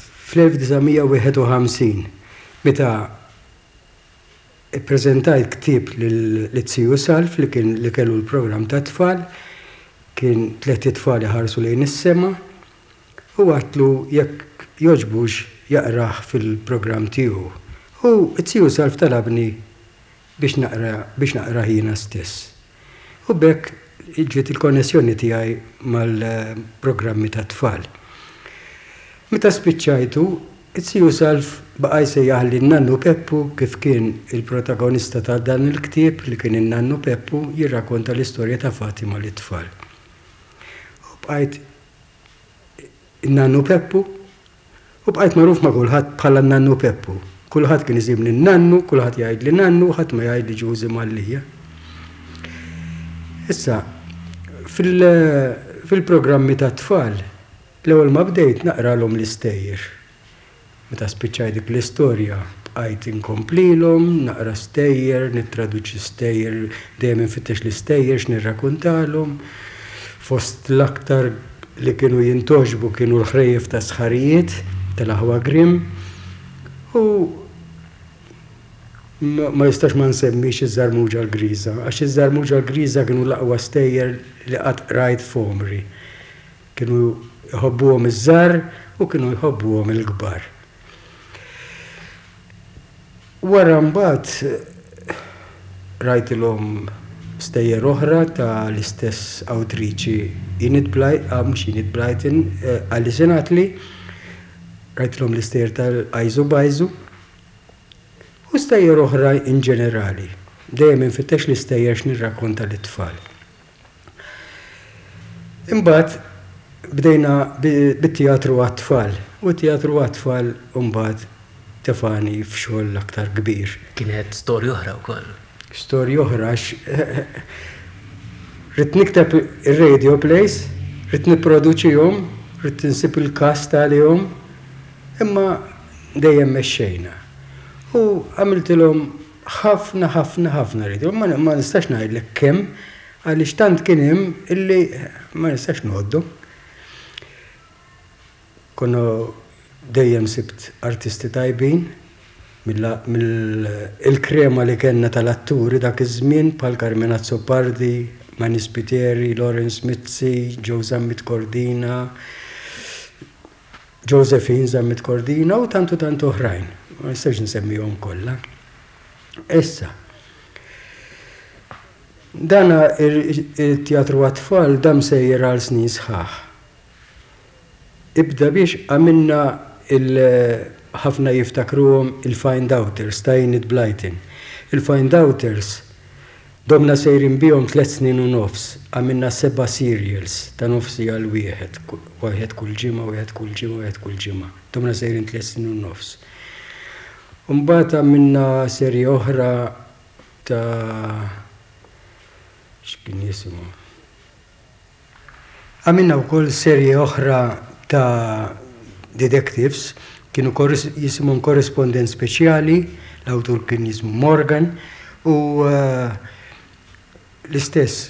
fl-1951 meta ippreżentajt ktieb lill-Tziju Salf li kellu l-programm ta' tfal, kien 3 tfal ħarsu lejn is-sema u għatlu jekk joġbux jaqrah fil-programm tiegħu. U Tziju Salf talabni biex naqra jiena stess. U bekk ġiet il-konnessjoni tiegħi mal-programmi ta' tfal. Meta spiċċajtu, Tziju Salf baqa' jsejjaħ li Nannu Peppu kif kien il-protagonista ta' dan il-ktieb li kien in-Nannu Peppu jirrakkonta l-istorja ta' Fatima lit-tfal. U bqajt in-Nannu Peppu u bqajt magħruf ma' kulħadd bħala Nannu Peppu. Kulħadd kien iżibni Nannu, kulħadd jgħidli Nannu, ħadd ma jgħidli Ġużi Mallija. Issa, fil-programmi ta' tfal, l-ewwel ma bdejt naqralhom l-istejjer. Meta spiċċaj dik l-istorja, bqajt inkomplilhom, naqra stejjer, nittraduċi stejjer, dejjem infittex l-istejjer x'nirrakkuntalhom. Fost l-aktar li kienu jintoġbu kienu l-ħrejjef ta' sħarijiet tal-Aħwa Grimm u ma jistax ma nsemmix iż-Żarmuġa l-Griża, għax iż-Żarmuġa l-Griża kienu l-aqwa stejjer li qatt rajt f'Omri. Kienu jħobbuhom iż-żgħar u kienu jħobbuhom il-kbar. Wara mbagħad rajtilhom stejjer oħra ta' l-istess awtriċi Enid Blyton, Alison Attlee, rajtilhom l-istejjer tal-Ajzu Bajzu u stejjer oħra in ġenerali. Dejjem infittex l-istejjer x'nirrakkonta lit-tfal. Imbagħad bdejna bit-teatru għat-tfal u t-teatru għat-tfal mbagħad tefani f'xogħol aktar kbir. Kienet storja oħra wkoll. Storja oħra rrid nikteb ir-radio plays, rrid nipproduċihom, rrid insib il-cast għalihom, imma dejjem mexxejna. U għamiltilhom ħafna radio, ma nistax ngħidlek kemm għaliex tant kien hemm illi ma nistax noħoddu. Konna dejjem sibt artisti tajbin mill-krema li kellna tal-atturi dak iż-żmien bħal Carmena Zoppardi, Mani Spiteri, Lawrence Mizzi, Joe Zammit Cordina, Josephine Zammit Cordina u tant oħrajn. Ma nistax nsemmihom kollha. Issa. Dana il-teatru għat-tfal dam sejjer għal snin sħaħ. Ibda biex għamilna ħafna jiftakruhom il-Find Outers ta' Enid Blyton. Il-Find Outers domna sejrin bihom 3 snin u nofs, għamilna 7 serials ta' nofsi għal wieħed kull ġimgħa. Domna sejrin 3 snin u nofs. Mbagħad għamilna serji oħra ta' x'kien jisimhom. Għamilna wkoll serji oħra ta' detectives, kienu jisimhom korrespondent speċjali, l-awtur kien jismu Morgan, u l-istess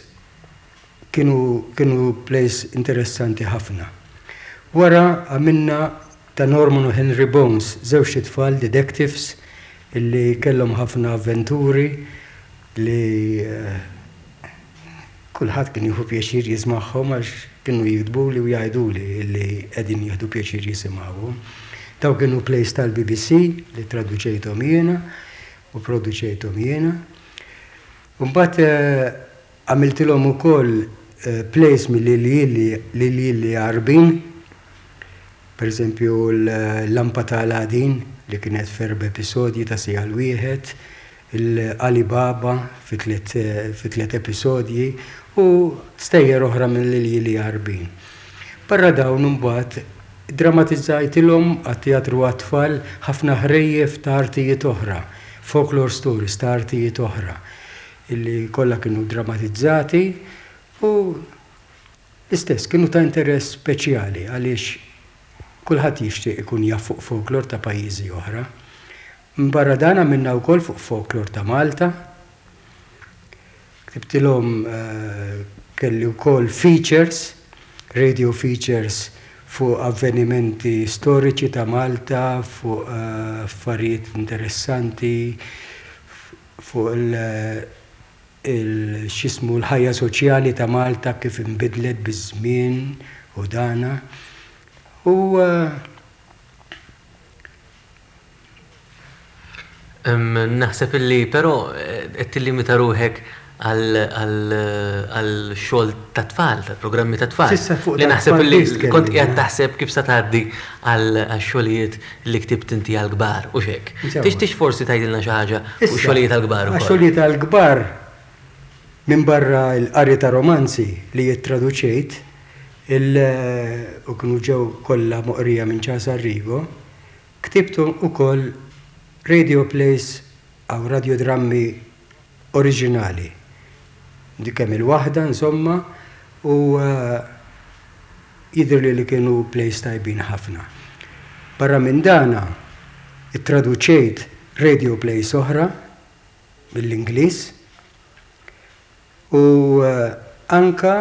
kienu plays interessanti ħafna. Wara għamilna ta' Norman u Henry Bones, żewġ tfal detectives illi kellhom ħafna avventuri li kulħadd kien jieħu pjaċir jismagħhom għax kienu jiktbuli u jgħiduli li qegħdin jieħdu pjaċir jisimgħuhom. Daw kienu plays tal-BBC li traduċejthom jiena u produċejthom jiena. Mbagħad għamiltilhom ukoll plays mill-Lili Arbin, per eżempju l-Lampa ta' Aladin li kienet f'4 episodji ta' sija l-wieħed, il-Alibaba fi 3 episodji u stejjer oħra mill-Lili Arbin. Barra dawn mbagħad dramatizzajtilhom għat-teatru għat-tfal ħafna ħrejjef ta' artijiet oħra, folklore stories ta' artijiet oħra, illi kollha kienu dramatizzati u istess kienu ta' interess speċjali għaliex kulħadd jixtieq ikun jaf fuq folklore ta' pajjiżi oħra. Mbarra dan għamilna wkoll fuq folklor ta' Malta. Ktibtilhom kelli wkoll features, radio features fuq avvenimenti storiċi ta' Malta, fuq affarijiet interessanti, fuq x'ismu l-ħajja soċjali ta' Malta kif inbidlet biż-żmien u dana. Naħseb illi, però, qed tillimita ruħek għal xogħol ta' tfal, ta' programmi ta' tfal. Li naħseb illi kont qiegħed taħseb kif se tgħaddi għal xogħlijiet li ktibt inti għal kbar u x'hekk. Tixtiex forsi tgħidilna xi ħaġa fuq xogħlijiet għal kbar ukoll. Xogħlijiet għal kbar minn barra l-qari ta' romanzi li jittraduċejt u kienu ġew kollha moqrija minn Ċas Arrigo, ktibtu wkoll radio plays għaw radiodrammi oriġinali. Di kemm il-waħda, insomma, u jidher li kienu plays tajbin ħafna. Barra minn dana, it-traduċejt radio plays oħra mill-Ingliż u anka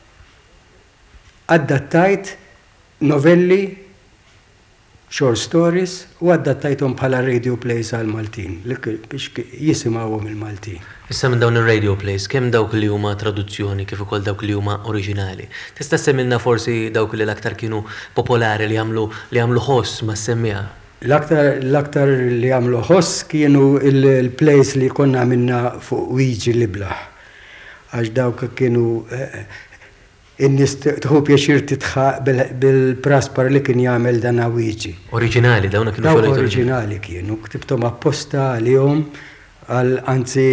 adattajt novelli, short stories, u adattajtom bħala radio plays għal-Maltin, biex jisimawhom il-Maltin. Issa minn dawn ir-radio plays, kemm dawk li huma traduzzjoni kif ukoll dawk li huma oriġinali? Tista' semmilna forsi dawk li l-aktar kienu popolari li jagħmlu ħoss ma semmija? L-aktar li jagħmlu ħoss kienu il-plays li konna minna fuq Wiġi Liblaħ. Għax dawk kienu in-nies tħu pjaċir titħaq bil-Praspar li kien jagħmel dan Wiġi. Oriġinali, dawna kienu xogħol oriġinali kienu, ktibthom apposta għalihom anzi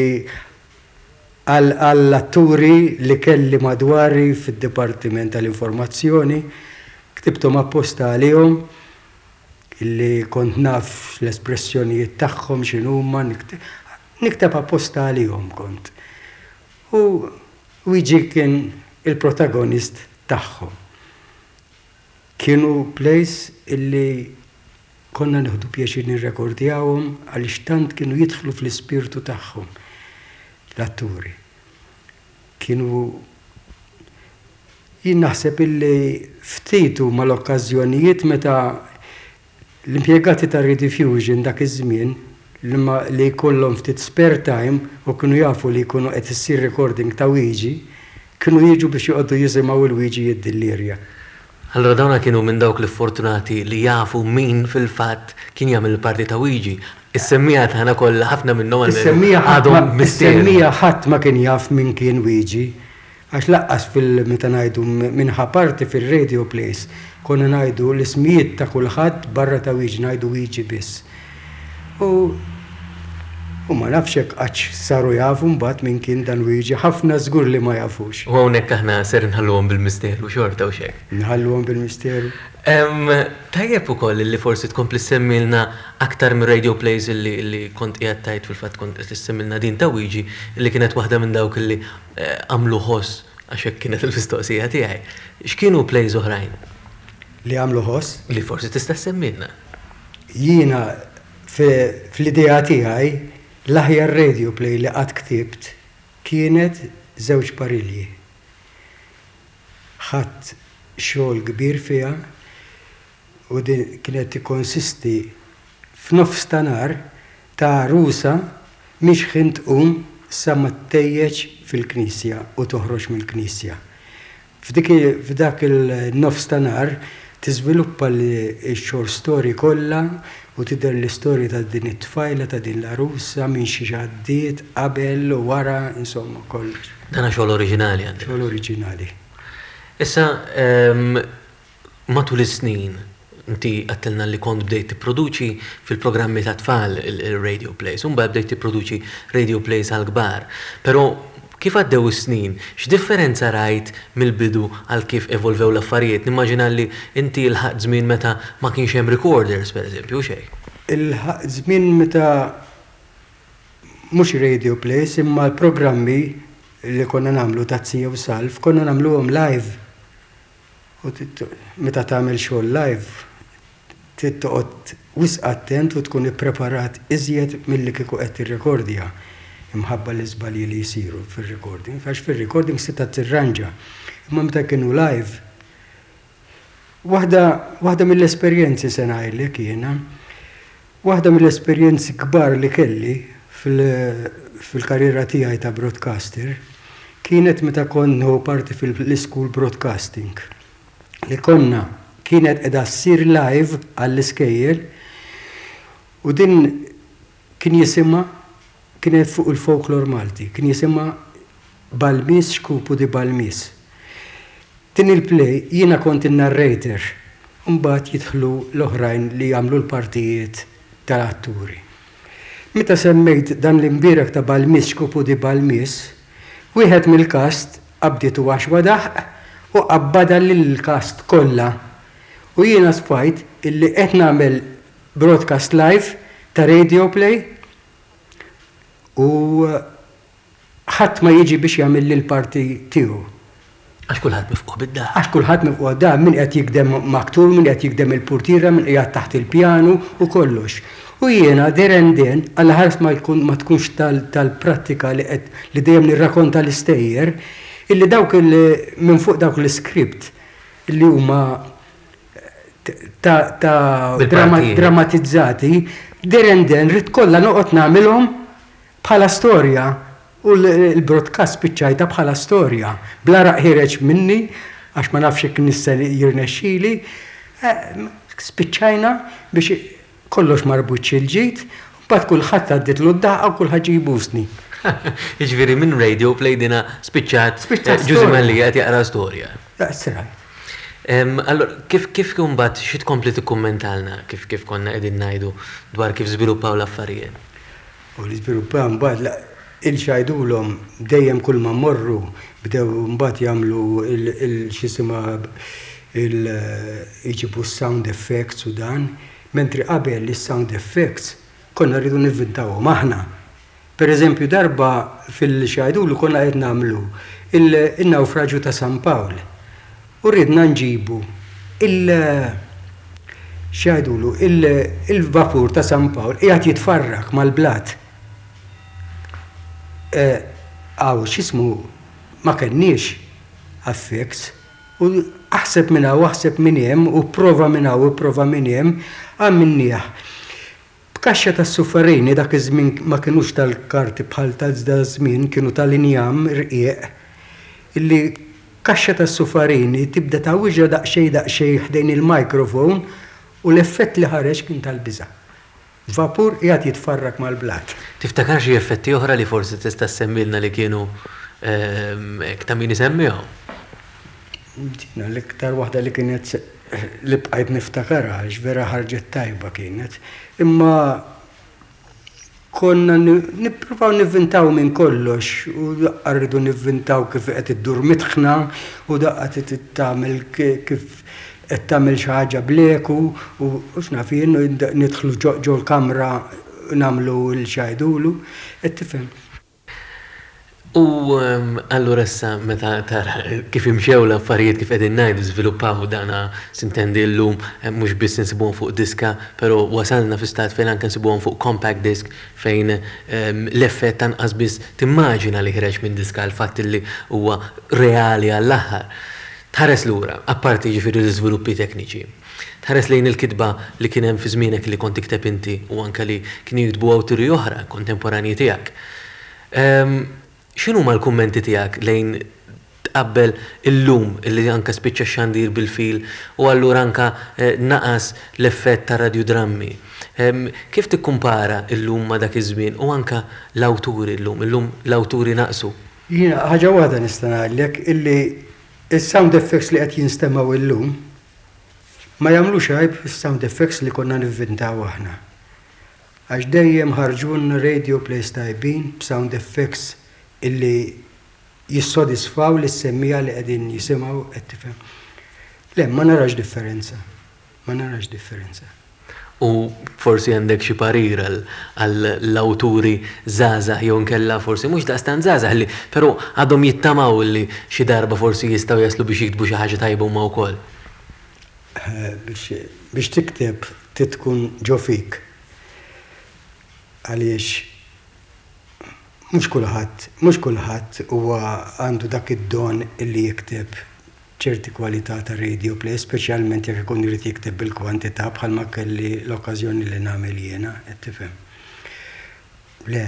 għall-atturi li kelli madwari fid-Dipartiment tal-Informazzjoni, ktibthom apposta għalihom illi kont naf l-espressjonijiet tagħhom x'inhuma, nikteb apposta għalihom kont. U Wiġi kien il-protagonist tagħhom. Kienu plays illi konna nieħdu pjaċir nirrekordjawhom għaliex tant kienu jidħlu fl-ispirtu tagħhom l-atturi. Kienu jien naħseb illi ftitu mal-okkażjonijiet meta l-impjegati ta' Rediffusion dak iż-żmien li jkollhom ftit spare time u kienu jafu li jkunu qed issir recording ta' Wiġi, kienu jiġu biex joqgħdu jisimgħu il-Wiġi jid-Dillirja. Allora dawna kienu minn dawk li fortunati li jafu min fil-fatt kien jagħmel parti ta' Wiġi. Is-semmija tagħna kollha ħafna minnhom għadhom misterju. Is-semmija ħadd ma kien jaf min kien Wiġi, għax laqqas meta ngħidu minħa parti fil-radio plays, konna ngħidu l-ismijiet ta' kulħadd barra ta' Wiġi, ngħidu Wiġi biss. U ma nafxek għax saru jafu mbagħad min kien dan Wiġi, ħafna żgur li ma jafux. U hawnhekk aħna ser nħalluhom bil-misteru xorta u xejn. Nħalluhom bil-misteru. Tajjeb ukoll li forsi tkompli semmilna aktar minn radio plays li kont qiegħed tajt fil-fatt kont qed tissemmilna din ta' Wiġi li kienet waħda minn dawk li għamlu ħoss għax hekk kienet il-mistoqsija tiegħi. X'kienu plays oħrajn? Li għamlu ħoss? Li forsi tista' semmilna. Jiena fl-idea tiegħi l-aħjar radio play li qatt ktibt kienet Żewġ Parilji. Ħadd xogħol kbir fiha u din kienet tikkonsisti f'nofs ta' nar ta' rusa mhix ħin tqum sa ma tejjeġ fil-Knisja u toħroġ mill-Knisja. F'dak il-nofs ta' nar tiżviluppa l-short story kollha u tidher l-istorja ta' din it-tfajla ta' din l-arusa minn xi ġaddiet qabel u wara, insomma kollox. Dana xogħol oriġinali għandek. Xogħol oriġinali. Issa matul is-snin inti għattilna li kont bdejt tipproduċi fil-programmi ta' tfal il-radio plays, u mbagħad bdejt tipproduċi radio plays għal kbar. Però kif għaddew is-snin, x'differenza rajt mill-bidu għal kif evolvew l-affarijiet? Nimmaġina li inti l-ħaq żmien meta ma kienx hemm recorders, pereżempju, xejn. Il-ħaq żmien meta mhux radio plays imma l-programmi li konna nagħmlu ta' Tzija u Salf, konna nagħmluhom live. U meta tagħmel xogħol live, tittoqgħod wisq attent u tkun ippreparat iżjed milli kieku qed tirrekordja imħabba l-iżbalji li jsiru fir-recording. Għax fir-recording se tirranġa. Imma meta kienu live, waħda mill-esperjenzi se ngħidlek jiena, waħda mill-esperjenzi kbar li kelli fil-karriera tiegħi ta' broadcaster kienet meta konnu parti fil-school broadcasting. Li konna kienet qiegħda ssir live għall-iskejjel u din kien jisimha kienet fuq il-folklor Malti, kien jisimha Balmis xkupu di Balmis. Din il-play jiena kont il-narrator, mbagħad jidħlu l-oħrajn li jagħmlu l-partijiet tal-atturi. Meta semmejt dan l-imbierek ta' Balmis xkupu di Balmis, wieħed mill-kast qabdiet għax wadaħ u qabbada lill-kast kollha. U jiena sfajt illi qed nagħmel broadcast live ta' radio play u ħadd ma jiġi biex jagħmel lil parti tiegħu. Għax kulħadd mifquh bid-daħ. Għax kulħadd mifquh da min qed jikdem maktur, min qed jikdem il-purtira, min qiegħed taħt il-pjanu u kollox. U jiena derenden għal ħares ma tkunx tal-prattika li dejjem nirrakkonta l-istejjer, illi dawk minn fuq dawk l-iskript illi huma dramatizzati, derenden rid kollha noqgħod nagħmilhom bħala storja u l-broadcast spiċċajta bħala storja. Bla raqħireġ minni, għax ma nafx hekk nista' jirnexxieli, spiċċajna biex kollox marbut il-ġid, u bad kulħadd għadditlu d-daqqa u kulħadd jibusni. Jiġifieri minn radio play dina spiċċat Ġużimelli qed jaqra storja. That's right. Allora, kif kumbat xi tkompli tikkummentalna kif konna qegħdin ngħidu dwar kif żviluppaw l-affarijiet? U li żviluppaw mbagħad il-xajdulhom dejjem kull ma mmorru bdew mbagħad jagħmlu x'isima jiġibu sound effects u dan, mentri qabel li sound effects konna rridu nivvintawhom aħna. Pereżempju darba fil-xajdulu konna qed nagħmlu il-nawfraġġju ta' San Pawl. U rridna nġibu xajdulu il-vapur ta' San Pawl qiegħed jitfarrak mal-blat. X'ismu ma kenniex affects u aħseb minn hawn aħseb minn hemm u prova minn hawn u prova minn hemm għamminnieh. B'kaxxa tas-suffarini dak iż-żmien ma kinux tal-karti bħal tal-żmien kienu tal-injam irqiq illi kaxxa tas-suffarini tibda tawwiġa daqsxejn ħdejn il-mikrofon u l-effett li ħareġ kien tal-biża'. Vapur qiegħed jitfarrak mal-blat. Tiftakar xi effetti oħra li forsi tista' semmilna li kienu ta' min isemmihom? L-iktar waħda li kienet li bqajt niftakarha għax vera ħarġet tajba kienet. Imma konna nippruvaw nivvintaw minn kollox u daqqa rridu nivvintaw kif qed iddur mitħna u daqqa tagħmel kif qed tagħmel xi ħaġa bleku u x'naf jien nidħlu ġo l-kamra nagħmlu l-xajdulu, qed tifhem. U allura issa meta tara kif imxew l-affarijiet kif qegħdin ngħidu żviluppaw dana sintendi llum mhux biss insibuhom fuq diska, però wasalna fi stat fejn anke nsibuhom fuq compact disc fejn l-effett tanqas biss timmaġina li ħreġ minn diska l-fatt li huwa reali għall-aħħar. Tħares lura, apparti ġifieri l-iżviluppi tekniċi. Tħares lejn il-kitba li kien hemm fi żmienek li kont tikteb inti u anke li kienu jiktbu awturi oħra kontemporanji tiegħek. X'inhuma l-kummenti tiegħek lejn tqabbel illum li anke spiċċa xandir bil-fil u allura anke naqas l-effett ta' radiodrammi. Kif tikkumpara illum ma' dak iż-żmien u anke l-awturi illum l-awturi naqsu? Jiena ħaġa waħda nista' ngħidlek illi is-sound effects li qed jinstemaw illum ma jagħmlux għajb is-sound effects li konna nivvintaw aħna. Għax dejjem ħarġulna radio plays tajbin b'sound effects illi jissodisfaw lis-semmija li qegħdin jisimgħu qed tifhem. Le, ma narax differenza. U forsi għandek xi parir għall-awturi żgħażagħ jew nkella forsi mhux daqstant żgħażagħ li però għadhom jittamaw li xi darba forsi jistgħu jaslu biex jiktbu xi ħaġa tajba huma wkoll. Biex tikteb titkun ġo fik. Għaliex mhux kulħadd huwa għandu dak id-don illi jikteb ċerti kwalità ta' radio play, speċjalment jekk ikun irid jikteb bil-kwantità bħalma kelli l-okkażjoni li nagħmel jiena, qed tifhem. Le.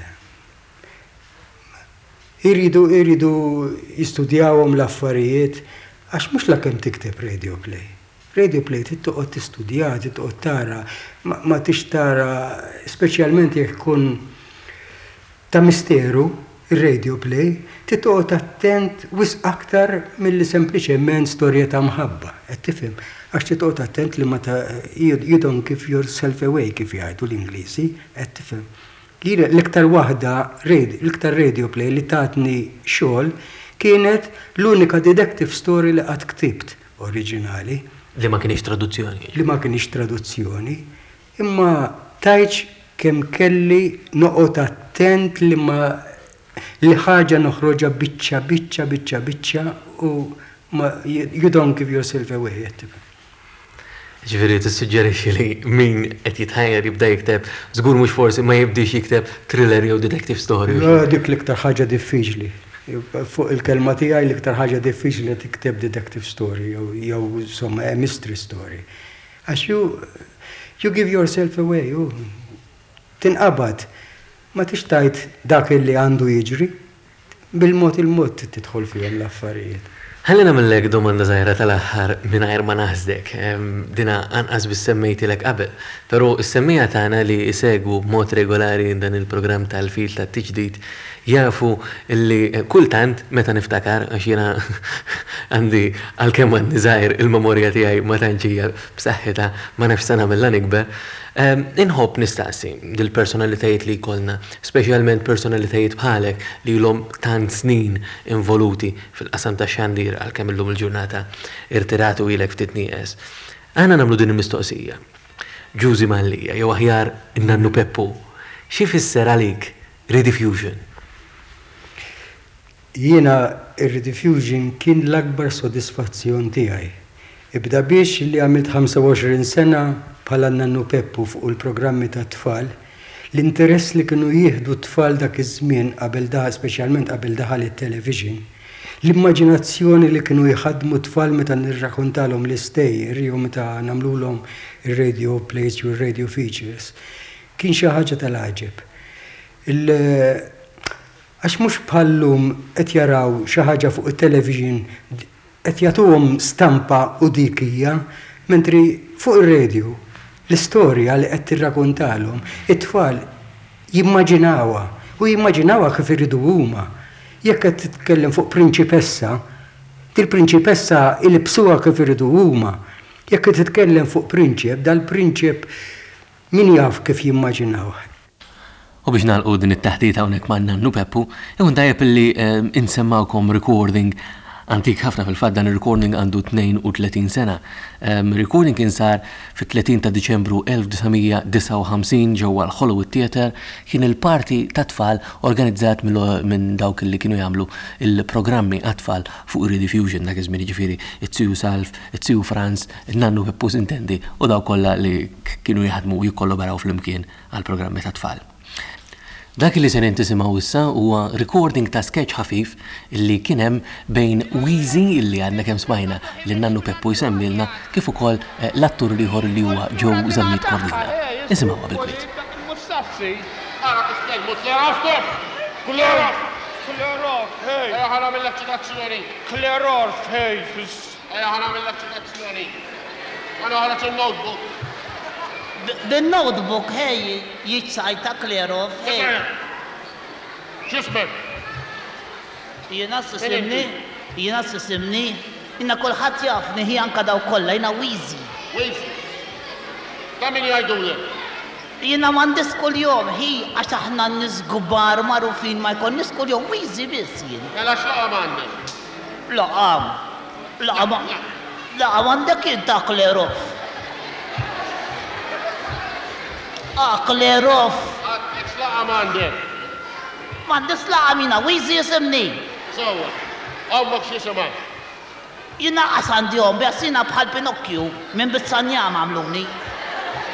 Iridu jistudjawhom l-affarijiet għax mhux lakemm tikteb radio play. Radio play tittoqgħod tistudja, tittoqgħod tara, ma tix tara speċjalment jekk ikun ta' misteru, ir-radio play, tittoqgħod attent wisq aktar milli sempliċement storja ta' mħabba, qed tifhem. Għax tittoqgħod attent li you don't give yourself away kif jgħidu l-Ingliżi, qed tifhem. L-iktar waħda, l-iktar radio play li tatni xogħol kienet l-unika detective story li qatt ktibt oriġinali. Li ma kienx traduzzjoni. Imma tajċ kemm kelli noqgħod attent li ħaġa noħroġa biċċa u you don't give yourself away. Ġifieri tissuġġerixxi li min qed jitħajjar jibda jikteb, żgur mhux forsi ma jibdix jikteb thriller jew detective story. Dik l-iktar ħaġa diffiċli. Fuq il-kelma tiegħi l-iktar ħaġa diffiċli li tikteb detective story jew insomma mystery story. Għax you give yourself away, tinqabad, ma tix tajt dak li għandu jiġri, bil-mod il-mod tidħol fihom l-affarijiet. Ħalli nagħmellek domanda żgħira tal-aħħar mingħajr ma naħsdek. Dina anqas biss semmejtilek qabel, però s-semmija tagħna li jsegwu b'mod regolari dan il-programm tal-fil tat-tiġdid jafu li kultant meta niftakar għax jiena għandi għalkemm għandi żgħir il-memorja tiegħi ma tantx hija b'saħħitha ma nafx se nagħmilha nikber. Inħobb nistaqsi dil-personalitajiet li jkollna, speċjalment personalitajiet bħalek li ilhom tant snin involuti fil-qasam tax-xandir għalkemm illum il-ġurnata irtiratu ilek ftit nieqes. Aħna nagħmlu din il-mistoqsija. Ġużi Mallija jew aħjar in-Nannu Peppu, xi fisser għalik rediffusion? Jiena ir-rediffusion kien l-akbar sodisfazzjon tiegħi. Ibda biex li għamilt 25 sena bħala Nannu Peppu fuq il-programmi ta' tfal, l-interess li kienu jieħdu tfal dak iż-żmien qabel speċjalment qabel daħal it-television, l-immaġinazzjoni li kienu jħadmu tfal meta nirrakkontalhom l-istejjer jew meta nagħmluhom ir-radio plays u radio features, kien xi ħaġa tal-għaġeb. Għax mhux bħallum qed jaraw xi ħaġa fuq it-television qed jagħtuhom stampa u dik hija, mentri fuq ir-radio l-istorja li qed tirrakkontalhom it-tfal jimmaġinawha kif iridu huma. Jekk qed titkellem fuq prinċipessa, il-prinċipessa ilbsuha kif iridu huma. Jekk qed titkellem fuq prinċep, dal-prinċep min jaf kif jimmaġinawh. U biex nagħlqu din it-taħdita hawnhekk ma' Nannu Peppu, jew tajjeb illi insemmawkom recording antik ħafna fil-fatt dan ir-recording għandu 32 sena. Recording kien sar fit-30 ta' Diċembru 1959 ġewwa l-Hollywood Theatre, kien il-parti ta' tfal organizzat minn dawk li kienu jagħmlu il-programmi għat-tfal fuq ir-rediffusion dak iż-żmien jiġifieri it-Siju Salf, it-Siju Franz, in-Nannu Peppu Sintendi u dawk kollha li kienu jaħdmu u jikkollaboraw flimkien għall-programmi ta' tfal. Dak li se nintisimaw issa huwa recording ta' sketch ħafif illi kien hemm bejn Wheezy illi għandna kemm smajna li Nannu Peppu jsemmilna kif ukoll l-attur ieħor li huwa Joe Zammit Cordina. Nisimgħuha bil-kwiet. The notebook, hey, jiċċajta clear off, hey. Xismek? Jena s-simni, jena kolħat jafni, hi anka daw kolla, jena Wheezy. Wheezy? Ta' min jgħidu li? Jena mandis kull jom, hi għax aħna nisgubar marufin ma jkun niskull jom Wheezy bis jien. Mela xlaqam għandek? Laqam għandek jien ta' clear off. Clear off. Xlaqam għandek? Mandis laqam jina, Wheezy jisimni. Sawa, għammok xisima? Jina għasandi jom, bjassina bħal Pinocchio, minn bizzanjam għamluni.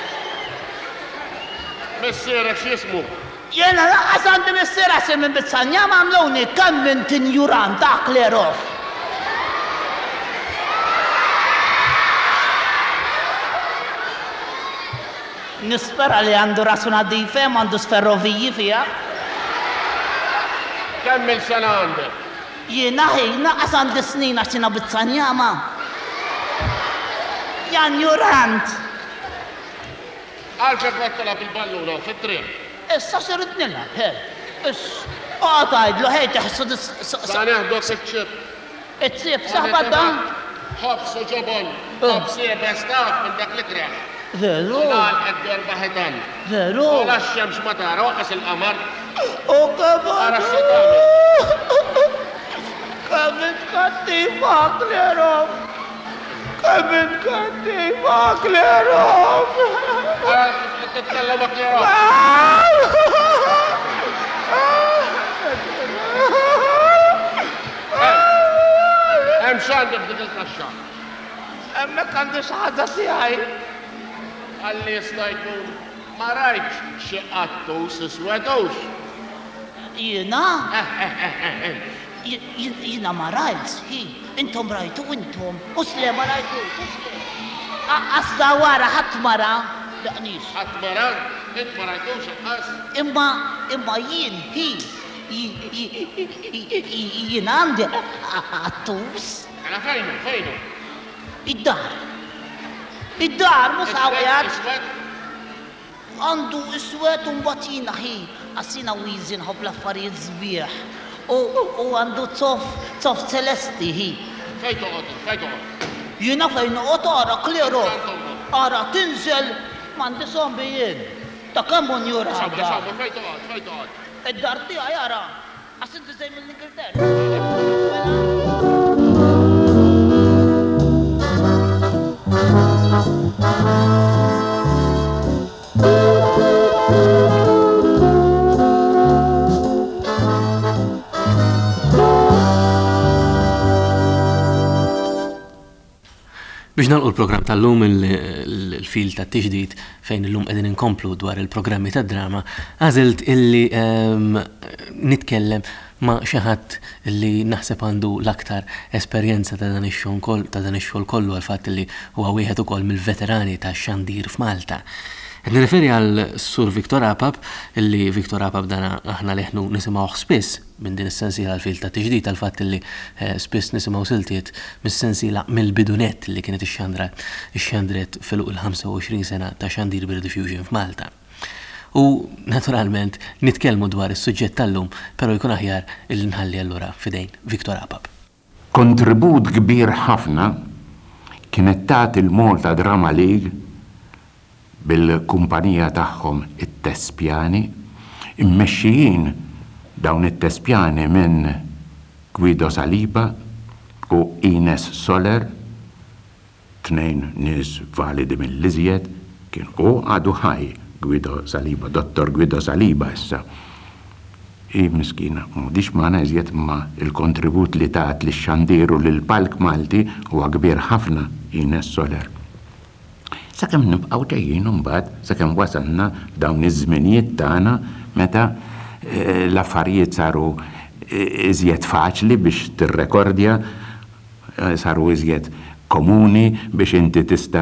Messierek x'jismu? Jena laqas għandi missira se minn bizzanja mamluni kemm int injurant Aklerov. Nispera li għandu rasu nadifem, għandu sferroviji fija. Kemm il-sena għandek? Jena laqas għandi snin għaxina bizzanjama. Jan jurant. Għalfek għattala bil-balluna, fit-triq. Issa sirit nilħab, he. Għatajdlu, hej, teħsu Sa' neħdok il-ċib. it-sib, saħba dan. Ħobsu ġobon, ħobsi bestaf minn dak li treħ. Veru, Nal għedder baħetan. veru. U lax-xemx ma tara, waqas il-qamar. U kabar. Ara x-xetamil. Kabit kattif Aklerov. Kabit kattif Aklerov. Titkellem Aklerov. Hemm x'għandek dik il-kaxxa. Emmek għandi xaħda tijaj. Għalli jistajtu ma rajtx xi qattus iswedux. Jina? Jina ma rajtx, intom rajtu intom. Usle ma rajtu, usle. Asda wara ħadd mara, daqnix. Ħadd mara, int ma rajtux inqas. Imma jien, jien għandi għattus. Għala fejnu? Id-dar. Id-dar, mus għawjad. Iswed? Għandu iswed un batina għasina wizin ħob l-affarijiet zbieħ. U għandu tsof celesti Fejn toqgħod? Jina fejn uqot ara Klero. Ara tinżel mandi sombi jien. Ta' kemmon jura Xabba, għadda. fejn toqgħod? Id-dar tija jara. Għasinti zej mill-Ingilterra. Biex nalqu l-program tal-lum il-fil ta' tiġdid fejn il-lum qegħdin inkomplu dwar il-programmi ta' drama, għażilt illi nitkellem ma' xi ħadd li naħseb għandu l-aktar esperjenza ta' dan ix-xogħol kollu għal fatt li huwa wieħed ukoll mill-veterani ta' xandir f'Malta. Qed nirreferi għal Sur Viktor Apap, illi Viktor Apap dana aħna leħnu nisimgħuh spiss minn din is-sensiela għal-fil ta' tiġdid għal fatt li spiss nisimgħu siltiet mis-sensiela mill-bidunet li kienet ix-xandret fil-fuq il-25 sena ta' xandir bir-diffusion f'Malta. U naturalment nitkellmu dwar is-suġġett tal-lum, però jkun aħjar il-nħalli allura fidejn Viktor Apap. Kontribut kbir ħafna kienet tagħti il-Malta Drama League bil-kumpanija tagħhom it-Tespjani, immexxijin dawn it-Tespjani minn Guido Saliba u Ines Soler, tnejn nies validi mill-iżjed, kien u għadu ħaj Guido Saliba, Dottor Guido Saliba issa. Miskina, mudix maħna iżjed ma il-kontribut li taħt li xandiru l-palk Malti u kbir ħafna Ines Soler. Sakemm nibqgħu ġejjin imbagħad, sakemm wasalna dawn iż-żminijiet tagħna meta l-affarijiet saru iżjed faċli biex tirrekordja, saru iżjed komuni biex inti tista'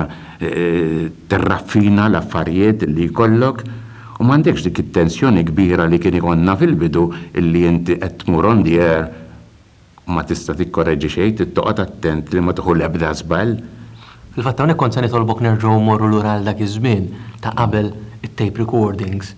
tirraffina l-affarijiet li jkollok u m'għandekx dik it-tensjoni kbira li kien ikonna fil-bidu illi inti qed tmur on the air u ma tista' tikkorreġi xejn, tittoqgħod attent li ma tieħu l-ebda żball. Fil-fatt hawnhekk kont se nitolbok nerġgħu mmorru lura għal dak iż-żmien ta' qabel it-tape recordings.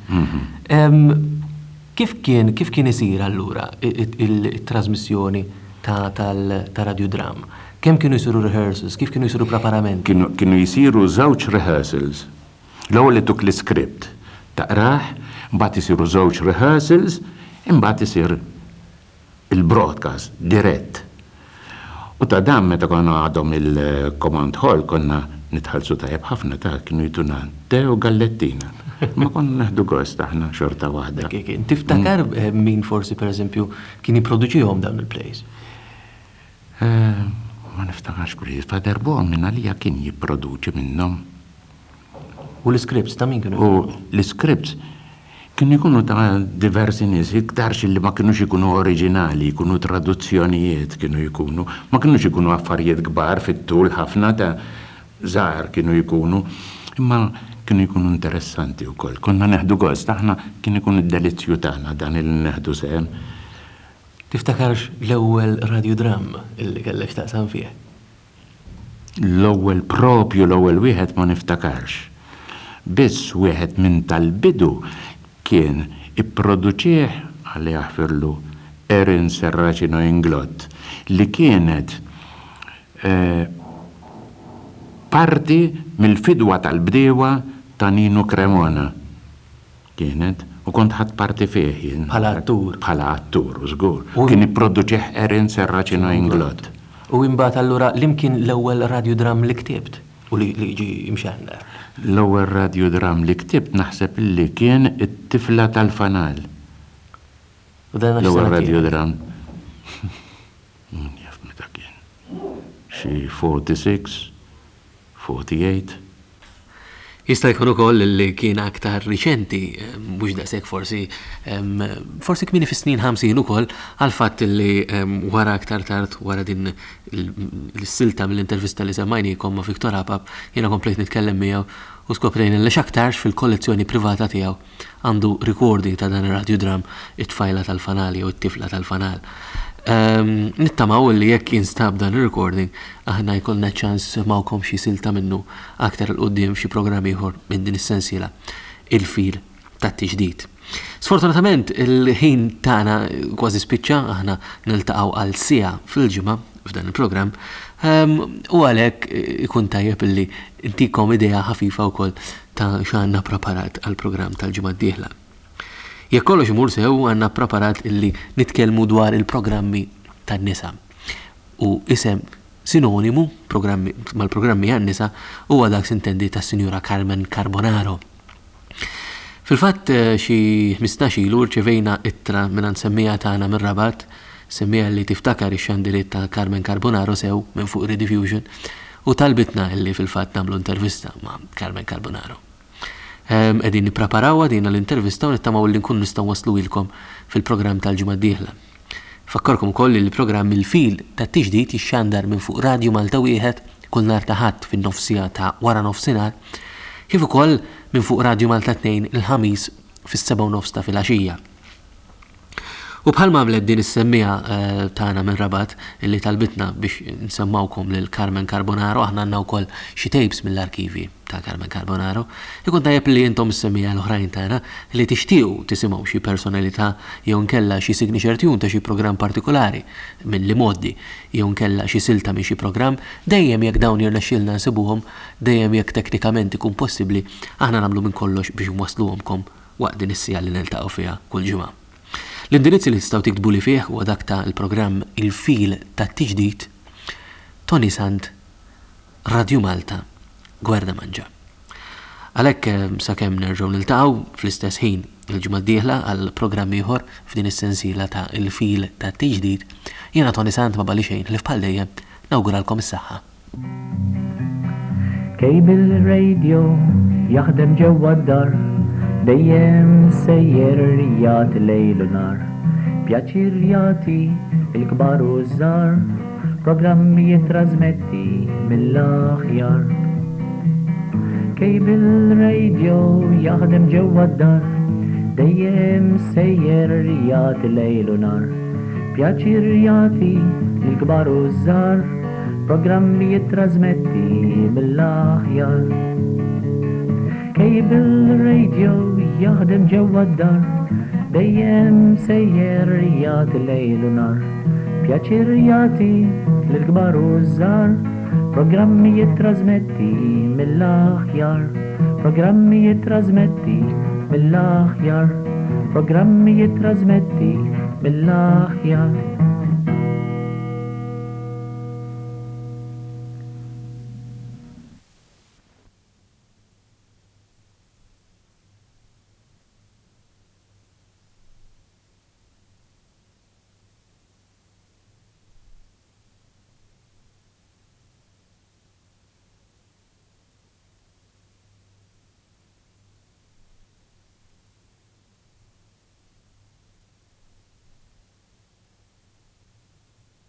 Kif kien isir allura it-trasmissjoni ta' radiodrama? Kemm kienu jsiru rehearsals, kif kienu jsiru preparamenti? Kienu jsiru żewġ rehearsals. L-ewwel li tuk l-iskript taqrah, mbagħad isiru żewġ rehearsals, imbagħad isir il-broadcast dirett. U ta' dan meta konna għadhom il-command hall konna nitħallsu tajjeb ħafna ta' kienu jituna te u gallettina. Ma konna neħdu gost aħna xorta waħda. Tiftakar min forsi pereżempju kien jipproduċihom dawn il-plays? Ma niftakarx kull Fader Bon minn għalija kien jipproduċi minnhom. U l-scripts ta' min kienu? U l-scripts kienu jkunu ta' diversi nies, iktarx li ma kienux ikunu oriġinali, jkunu traduzzjonijiet kienu jkunu, ma kienux ikunu affarijiet kbar fit-tul ħafna ta' żgħar kienu jkunu, imma kienu jkunu interessanti wkoll. Konna neħdu gost, aħna kien ikun id-delizzju tagħna dan il-neħdu sehem. Tiftakarx l-ewwel radiodram illi kellek taqsam fih? L-ewwel wieħed ma niftakarx. Biss wieħed minn tal-bidu kien ipproduċih għalli jaħfirlu Erin Serracino Inglot li kienet parti mill-fidwa tal-bdewa ta' Nino Cremona. Kienet, u kont ħadd parti fih jien. Bħala attur, żgur. Kien ipproduċih Erin Serracino Inglot. U imbagħad allura l-imkien l-ewwel radiodram li ktibt u li ġi imxaħna. L-ewwel radiodram li ktibt naħseb li kien it-tifla tal-fanal. L-ewwel radiodram. Jaf meta kien. Xi 46, 48. Jista' jkun ukoll li kien aktar riċenti, mhux daqshekk forsi kmieni fis-snin 50 ukoll għal fatt li wara aktar tard wara din l-silta mill-intervista li semmajnikom ma' Viktor Apap, jiena komplejt nitkellem miegħu u skoprejna li x'aktarx fil-kollezzjoni privata tiegħu għandu recording ta' dan ir-radiodram it-tfajla tal-fanali u t-tifla tal-fanal. Nittamaw li jekk jinstab dan il-recording aħna jkollna ċans mawkom xi silta minnu aktar l-qoddim xi programm ieħor minn din is-sensiela il-fil tat-tiġdid. Sfortunatament il-ħin tagħna kważi spiċċa aħna niltaqgħu għal siegħa fil-ġimgħa f'dan il-programm u għalhekk ikun tajjeb illi intikom idea ħafifa wkoll ta' x'għandna preparat għall-programm tal-ġimgħa d-dieħla. Jekk kollox imur sew għandna preparat illi nitkellmu dwar il-programmi tan-nisa. U isem sinonimu mal-programmi għan-nisa huwa dak sintendi tas-Sinjura Carmen Carbonaro. Fil-fatt xi 15 ilu rċevejna ittra minn semmija tagħna minn Rabat, semmija li tiftakar ix-xandiriet ta' Carmen Carbonaro sew minn fuq Rediffusion u talbitna illi fil-fatt nagħmlu intervista ma' Carmen Carbonaro. Qegħdin nippreparaw din l-intervista u nittamaw li nkun nistgħu waslu ilkom fil-programm tal-ġimgħa d-dieħla. Fakkarkom ukoll li l-programm il-fil tat-tiġdid jixxandar minn fuq Radju Malta wieħed kull nhar ta' ħadd fin-nofsija ta' wara nofsinhar, kif ukoll minn fuq Radju Malta 2 il-ħamis fis-7:nofs ta' filgħaxija. U bħalma għamlet din is-semmija tagħna minn Rabat illi talbitna biex nsemmawkom lil Carmen Carbonaro, aħna għandna wkoll xi tapes mill-arkivi ta' Carmen Carbonaro, ikun tajjeb li intom is-semmija l-oħrajn tagħna li tixtiequ tisimgħu xi personalità jew nkella xi signature tune ta' xi programm partikolari minn li moddi jew nkella xi silta minn xi programm, dejjem jekk dawn jirnexxielna nsibuhom, dejjem jekk teknikament ikun possibbli, aħna nagħmlu minn kollox biex nwassluhomkom waqt din is-sija li niltaqgħu fiha kull ġimgħa. L-indirizz li tistgħu tiktbu li fih huwa dak ta' il-programm Il-Fil tat-Tiġdid, Tony Sant, Radju Malta, Gwerda Manġa. Għalhekk sakemm nerġgħu niltaqgħu fl-istess ħin il-ġimgħa d-dieħla għal programm ieħor f'din is-sensiela ta' Il-Fil tat-Tiġdid, jiena Tony Sant ma bali xejn li f'bħal dejjem nawguralkom is-saħħa. Kejbil radio jaħdem ġewwa d-dar, dejjem sejjer jagħti lejl u nar, pjaċir jagħti il-kbar u żgħar, programmi jittrażmetti mill-aħjar. Kejbil radio jaħdem ġewwa d-dar, dejjem sejjer jagħti lejl u nar, pjaċir jagħti il-kbar u żgħar, programmi jittrażmetti mill-aħjar. Kejbil radio jaħdem ġewwa d-dar, dejjem sejjer jagħti lejl u nar, pjaċir jagħti lill-kbar u żgħar, programmi jittrażmetti mill-aħjar, programmi jittrażmetti mill-aħjar, programmi jittrażmetti mill-aħjar.